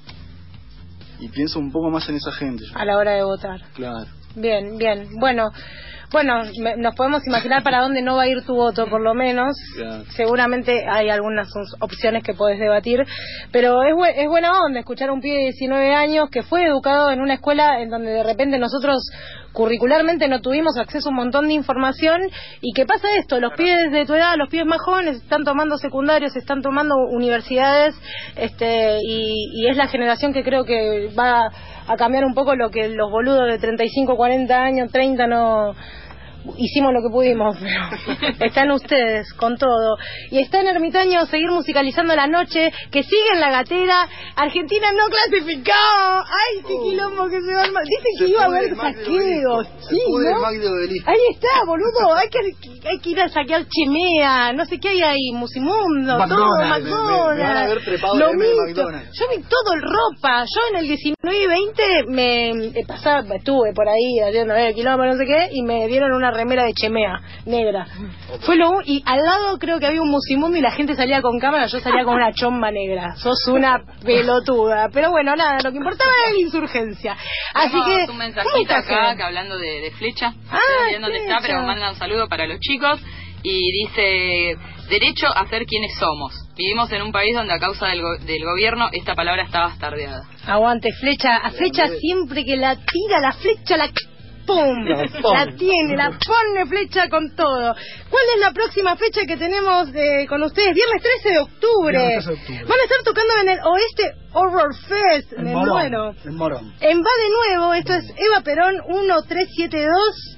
Y pienso un poco más en esa gente. Yo. A la hora de votar. Claro. Bien, bien. Bueno, bueno, me, nos podemos imaginar para dónde no va a ir tu voto, por lo menos. Claro. Seguramente hay algunas opciones que podés debatir, pero es, bu es buena onda escuchar a un pibe de diecinueve años que fue educado en una escuela en donde de repente nosotros curricularmente no tuvimos acceso a un montón de información, y que pasa esto, los pibes de tu edad, los pibes más jóvenes están tomando secundarios, están tomando universidades, este y, y es la generación que creo que va a cambiar un poco lo que los boludos de treinta y cinco, cuarenta años, treinta no... Hicimos lo que pudimos, pero están ustedes con todo. Y está en Ermitaño seguir musicalizando la noche, que sigue en La Gatera. Argentina no clasificado. Ay, qué quilombo que se va a armar. Dicen que iba a haber saqueos. Sí, ¿no? Ahí está, boludo. Hay que, hay que ir a saquear Chemea, no sé qué hay ahí, Musimundo, todo, McDonald's. Lo mismo. Yo vi todo el ropa. Yo en el diecinueve y veinte me pasaba, estuve por ahí haciendo el quilombo, no sé qué, y me dieron una remera de Chemea negra. Fue lo y al lado creo que había un Musimundo y la gente salía con cámara, yo salía con una chomba negra. Sos una pelotuda. Pero bueno, nada, lo que importaba era la insurgencia. Así que un mensajito acá que hablando de, de Flecha. Ah, no sé dónde está, pero manda un saludo para los chicos y dice: derecho a ser quienes somos. Vivimos en un país donde a causa del, go del gobierno esta palabra está bastardeada. Aguante Flecha, a Flecha siempre que la tira la flecha la ¡pum! La, la tiene, la pone Flecha con todo. ¿Cuál es la próxima fecha que tenemos eh, con ustedes? Viernes trece de octubre. Viernes trece de octubre. Van a estar tocando en el Oeste Horror Fest. En Me Morón. muero. En Morón. En Va de nuevo, esto es Eva Perón uno tres siete dos.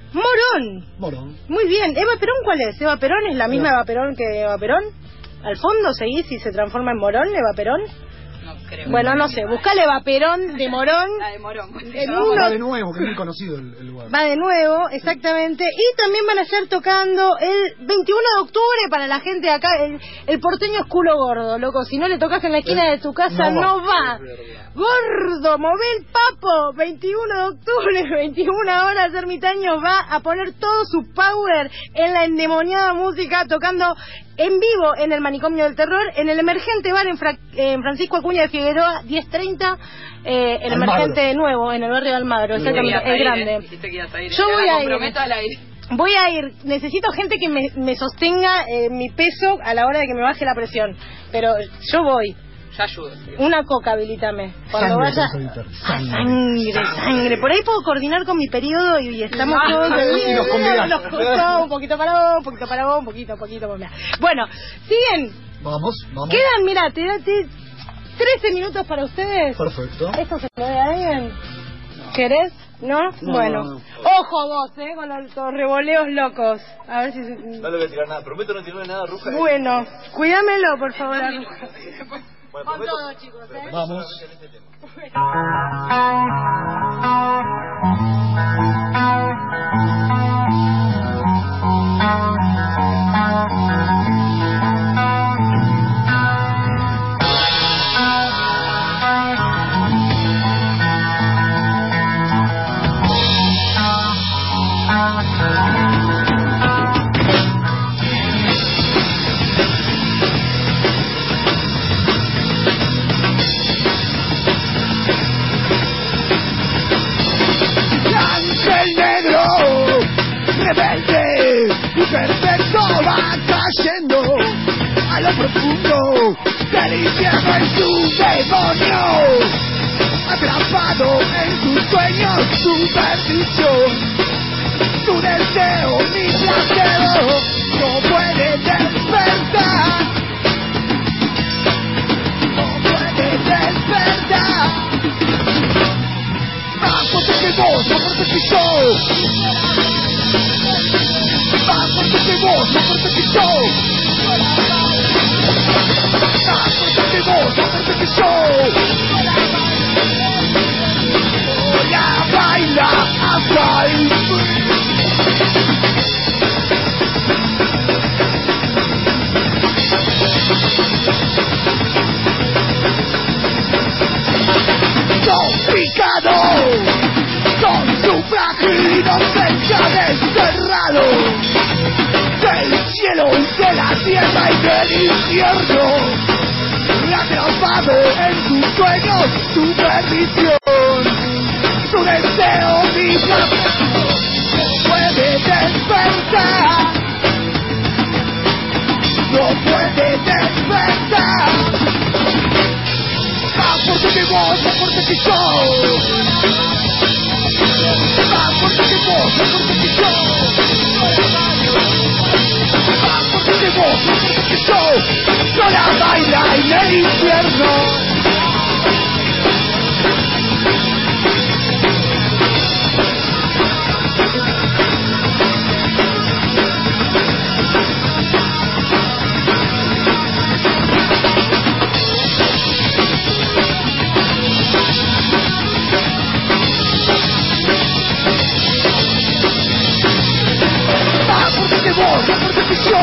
Morón. Morón. Muy bien. ¿Eva Perón cuál es? ¿Eva Perón es la misma No. Eva Perón que Eva Perón? ¿Al fondo seguís y se transforma en Morón, Eva Perón? No creo. Bueno, no sé. Buscale Eva Perón de Morón. La de Morón. En Va uno- de nuevo, que es muy conocido el, el lugar. Va de nuevo, exactamente. Y también van a estar tocando el veintiuno de octubre para la gente de acá. El, el porteño es culo gordo, loco. Si no le tocas en la esquina de tu casa, no va. Gordo, move el papo. veintiuno de octubre, veintiuna horas, Ermitaño va a poner todo su power en la endemoniada música, tocando en vivo en el Manicomio del Terror, en el Emergente Bar en, Fra- en Francisco Acuña de Figueroa, diez treinta, eh, el Almagro. Emergente nuevo, en el barrio de Almagro, exactamente, el grande. Dijiste que ibas a ir. Yo Te voy la a ir. comprometo al aire. Voy a ir, necesito gente que me, me sostenga eh, mi peso a la hora de que me baje la presión, pero yo voy. Ya ayudo. sí. Una coca, habilítame. Cuando Sangre, vaya... tenés que evitar. Ah, sangre, sangre. Por ahí puedo coordinar con mi periodo y, y estamos Ah, todos... y nos combinás. Nos costó un poquito para vos, un poquito para vos, un poquito, un poquito. Bueno, bueno, siguen. Vamos, vamos. Quedan, mira, te, te, trece minutos para ustedes. Perfecto. ¿Esto se lo ve a alguien? ¿Querés? ¿No? No, Bueno. no, no. Ojo vos, ¿eh? Con los, los revoleos locos. A ver si... se- No le voy a tirar nada, prometo no tirarle nada a Ruja. Bueno, cuídamelo, por favor. Bueno, Con prometo- todo, chicos, ¿eh? Vamos. Ángel negro, rebelde y perfecto va cayendo a lo profundo del infierno en su demonio, atrapado en sus sueños, su perdición, su deseo, mi placebo, no puede despertar, no puede despertar. Más fuerte que vos, más fuerte que yo. Más fuerte que vos, más fuerte que yo. Más fuerte que vos, más fuerte que yo. Voy a bailar hasta el son picados, son su frágil inocencia desterrado del cielo y de la tierra y del infierno, atrapado en sus sueños, su perdición, su deseo, mi placer, no puede despertar, no puede despertar. Más fuerte que vos, más fuerte que yo. Más fuerte que vos, más fuerte que yo. Más fuerte que vos, más fuerte que yo. Yo la baila en el infierno. Más fuerte que vos, más fuerte que yo.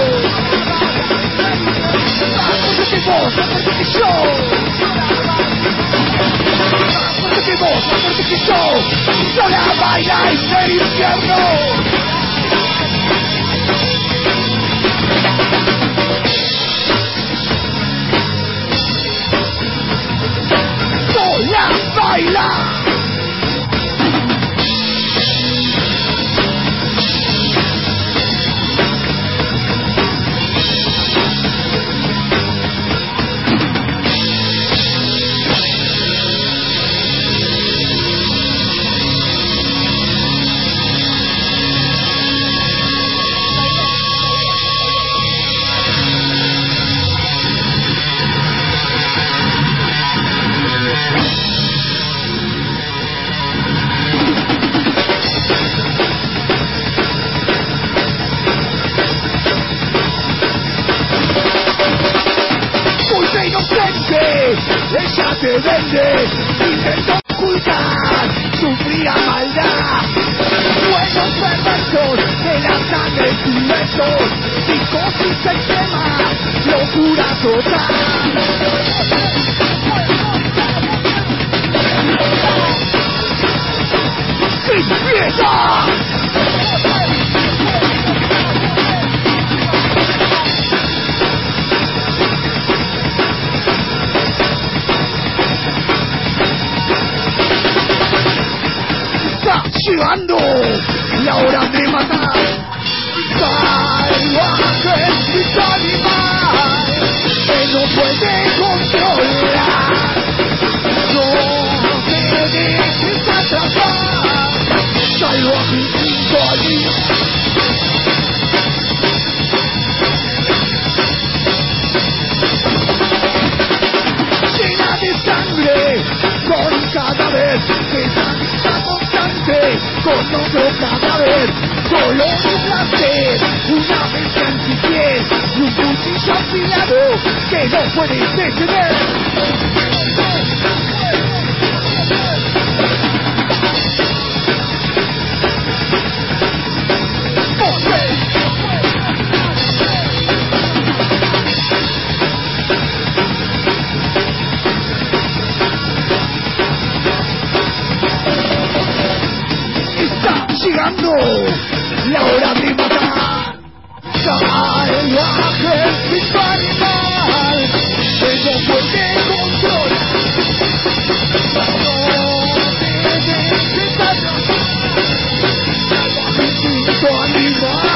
Más fuerte que vos, más fuerte que yo. Más fuerte que vos, más fuerte que yo. Yo la baila en el infierno. Sola baila. de besos, psicosis extrema, locura total. ¡Empieza! Está llegando la hora de matar. Salvajes y animal que no puede controlar. No te dejes atrapar. Salvaje instinto animal. Llena de sangre con cadáver, pesadilla constante con otro cadáver, dolor y placer, una bestia en su piel y un cuchillo afilado que no puedes detener. Llegando la hora de matar. Salvajes y animal que no puede controlar. No te dejes atrapar. Salvaje instinto animal.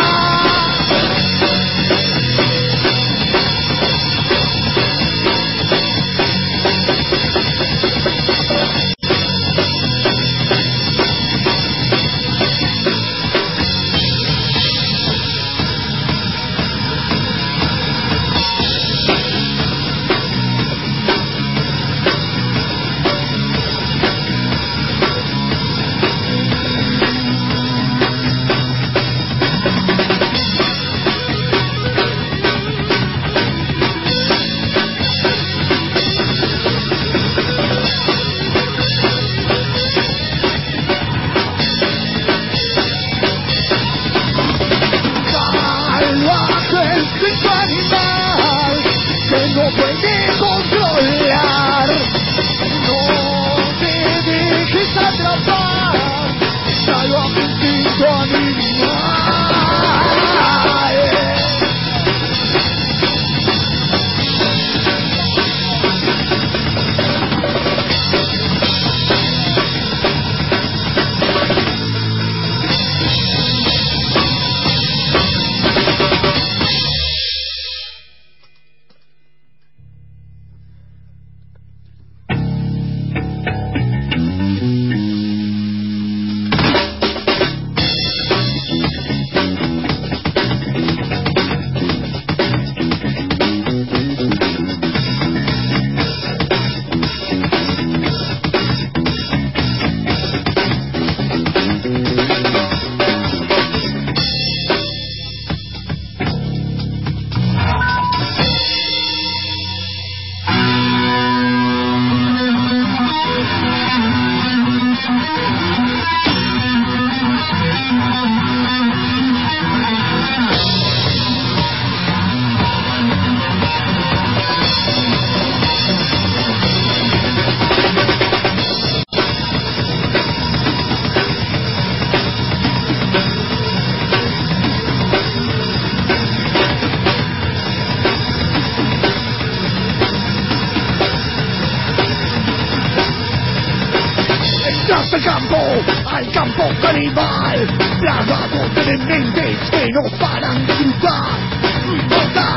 Al campo, al campo canibal, plagados de dementes que no paran de gritar. No importa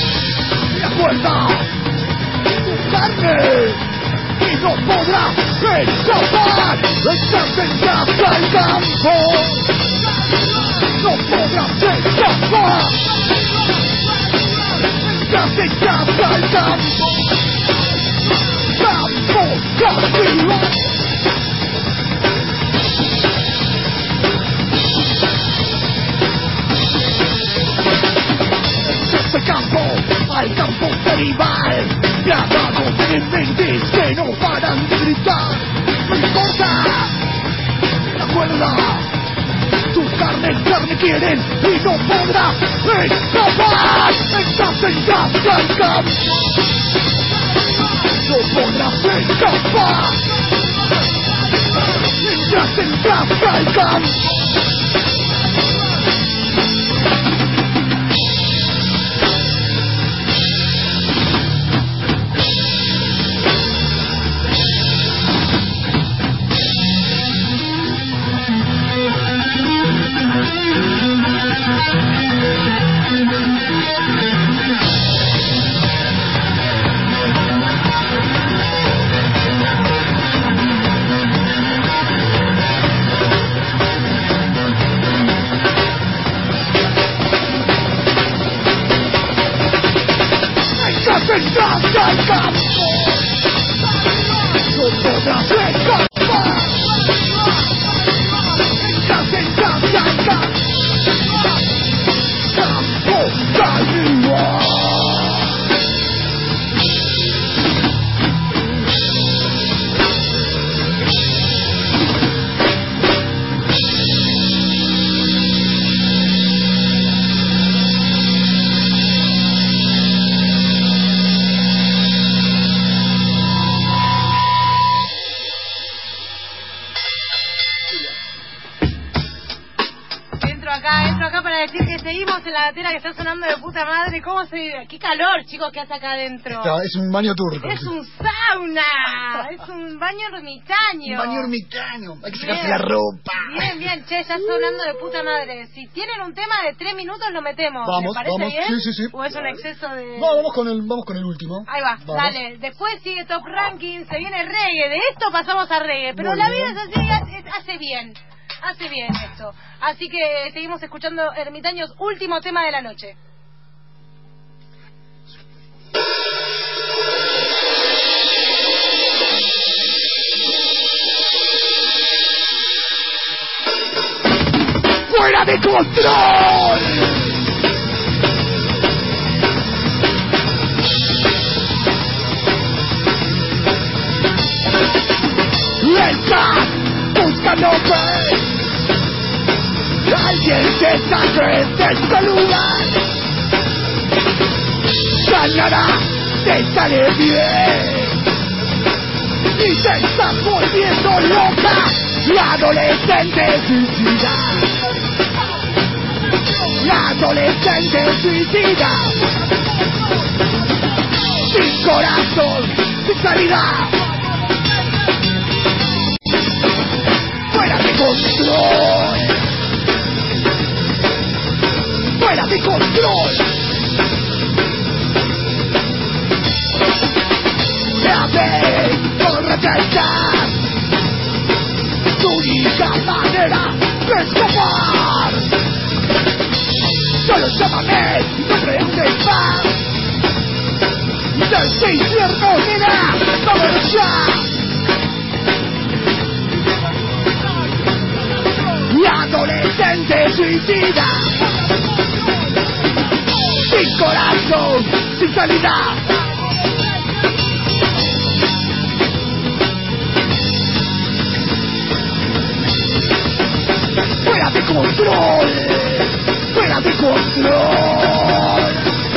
la fuerza, tu carne, y no podrá escapar. Estás en casa al campo, no podrás escapar. Estás en casa al campo, campo canibal. Al campo, al campo canibal, plagados de mentes que no paran de gritar. No importa la cuerda, escapar me quieren y no podrás escapar. Estás en Cascalcam, no podrás escapar. Estás en Cascalcam. Cascalcam, no podrás escapar. Estás en Cascalcam, campo Calima. Para decir que seguimos en la gatera que está sonando de puta madre. ¿Cómo se vive? Qué calor, chicos, que hace acá adentro. Está, es un baño turco. Es un sauna. Es un baño ermitaño. Un baño ermitaño. Hay que sacarse la ropa. Bien, bien, che, ya sonando de puta madre. Si tienen un tema de tres minutos lo metemos. Vamos, ¿Les parece vamos. bien? Sí, sí, sí. ¿O es un exceso de...? No, vamos con el, vamos con el último. Ahí va, vamos. Dale. Después sigue Top Ranking, se viene reggae. De esto pasamos a reggae. Pero Muy la bien. vida es así, hace, hace bien. Hace bien esto. Así que seguimos escuchando Ermitaños, último tema de la noche. ¡Fuera de control! Estás buscando ver alguien que sangre de este lugar. Ganará, te sale bien y te estás volviendo loca. La adolescente suicida, la adolescente suicida, sin corazón, sin salida, fuera de control, fuera de control. La vez por rechazar, tu única manera de escapar. Solo llámame y no creas de paz. De este infierno, nena, vámonos ya. La adolescente suicida, sin corazón, sin salida. Fuera de control, fuera de control.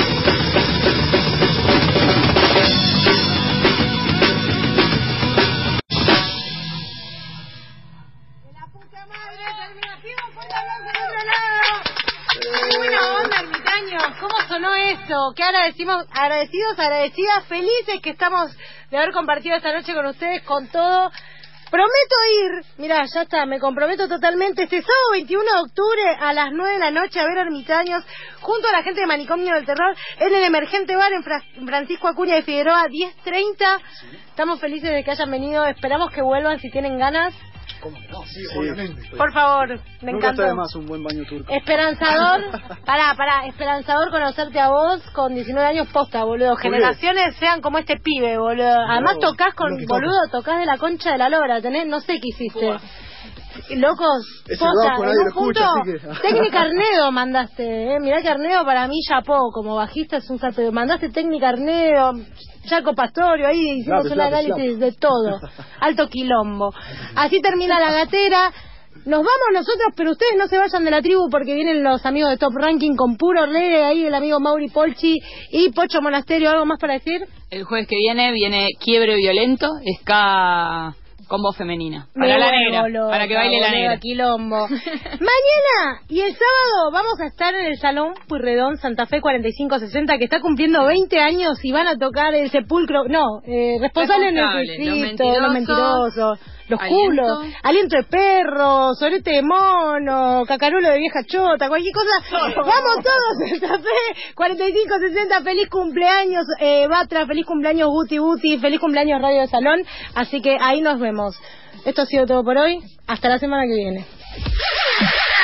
Qué buena onda, ermitaños. ¿Cómo sonó eso? Qué agradecimos, agradecidos, agradecidas, felices que estamos de haber compartido esta noche con ustedes, con todo. Prometo ir, mirá, ya está, me comprometo totalmente, este sábado veintiuno de octubre a las nueve de la noche a ver Ermitaños, junto a la gente de Manicomio del Terror, en el Emergente Bar en Fra Francisco Acuña de Figueroa, diez treinta. Sí. Estamos felices de que hayan venido, esperamos que vuelvan si tienen ganas. ¿Cómo no? Sí, Sí. obviamente. Por favor, me Nunca encantó. está de más un buen baño turco. Esperanzador, pará, pará, esperanzador conocerte a vos con diecinueve años posta, boludo. Generaciones sean como este pibe, boludo. Además No, tocas con, lo que boludo, tocas de la concha de la lora, ¿tenés? No sé qué hiciste. Locos, Ese posta, bajo nadie en un lo escucha, punto, así que- técnica Arnedo mandaste, eh. Mirá que Arnedo para mí chapó, como bajista es un salto. Mandaste técnica Arnedo, Jaco Pastorio, ahí hicimos Claro, un claro, análisis claro. de todo. Alto quilombo. Así termina la gatera. Nos vamos nosotros, pero ustedes no se vayan de la tribu porque vienen los amigos de Top Ranking con puro reggae, ahí el amigo Mauri Polchi y Pocho Monasterio. ¿Algo más para decir? El jueves que viene viene Quiebre Violento, ska con voz femenina. Para Me la vuelvo negra, loca, para que baile la boluda, negra. quilombo. Mañana y el sábado vamos a estar en el Salón Pueyrredón Santa Fe cuarenta y cinco sesenta, que está cumpliendo veinte años y van a tocar el sepulcro, no, eh, responsable en el Responsable, suicidio, los mentirosos, los mentirosos, los aliento. culos, aliento de perro, sorete de mono, cacarulo de vieja chota, cualquier cosa. Vamos todos Santa Fe cuarenta y cinco sesenta, feliz cumpleaños eh, Batra, feliz cumpleaños Guti Guti, feliz cumpleaños Radio de Salón, así que ahí nos vemos. Esto ha sido todo por hoy, hasta la semana que viene.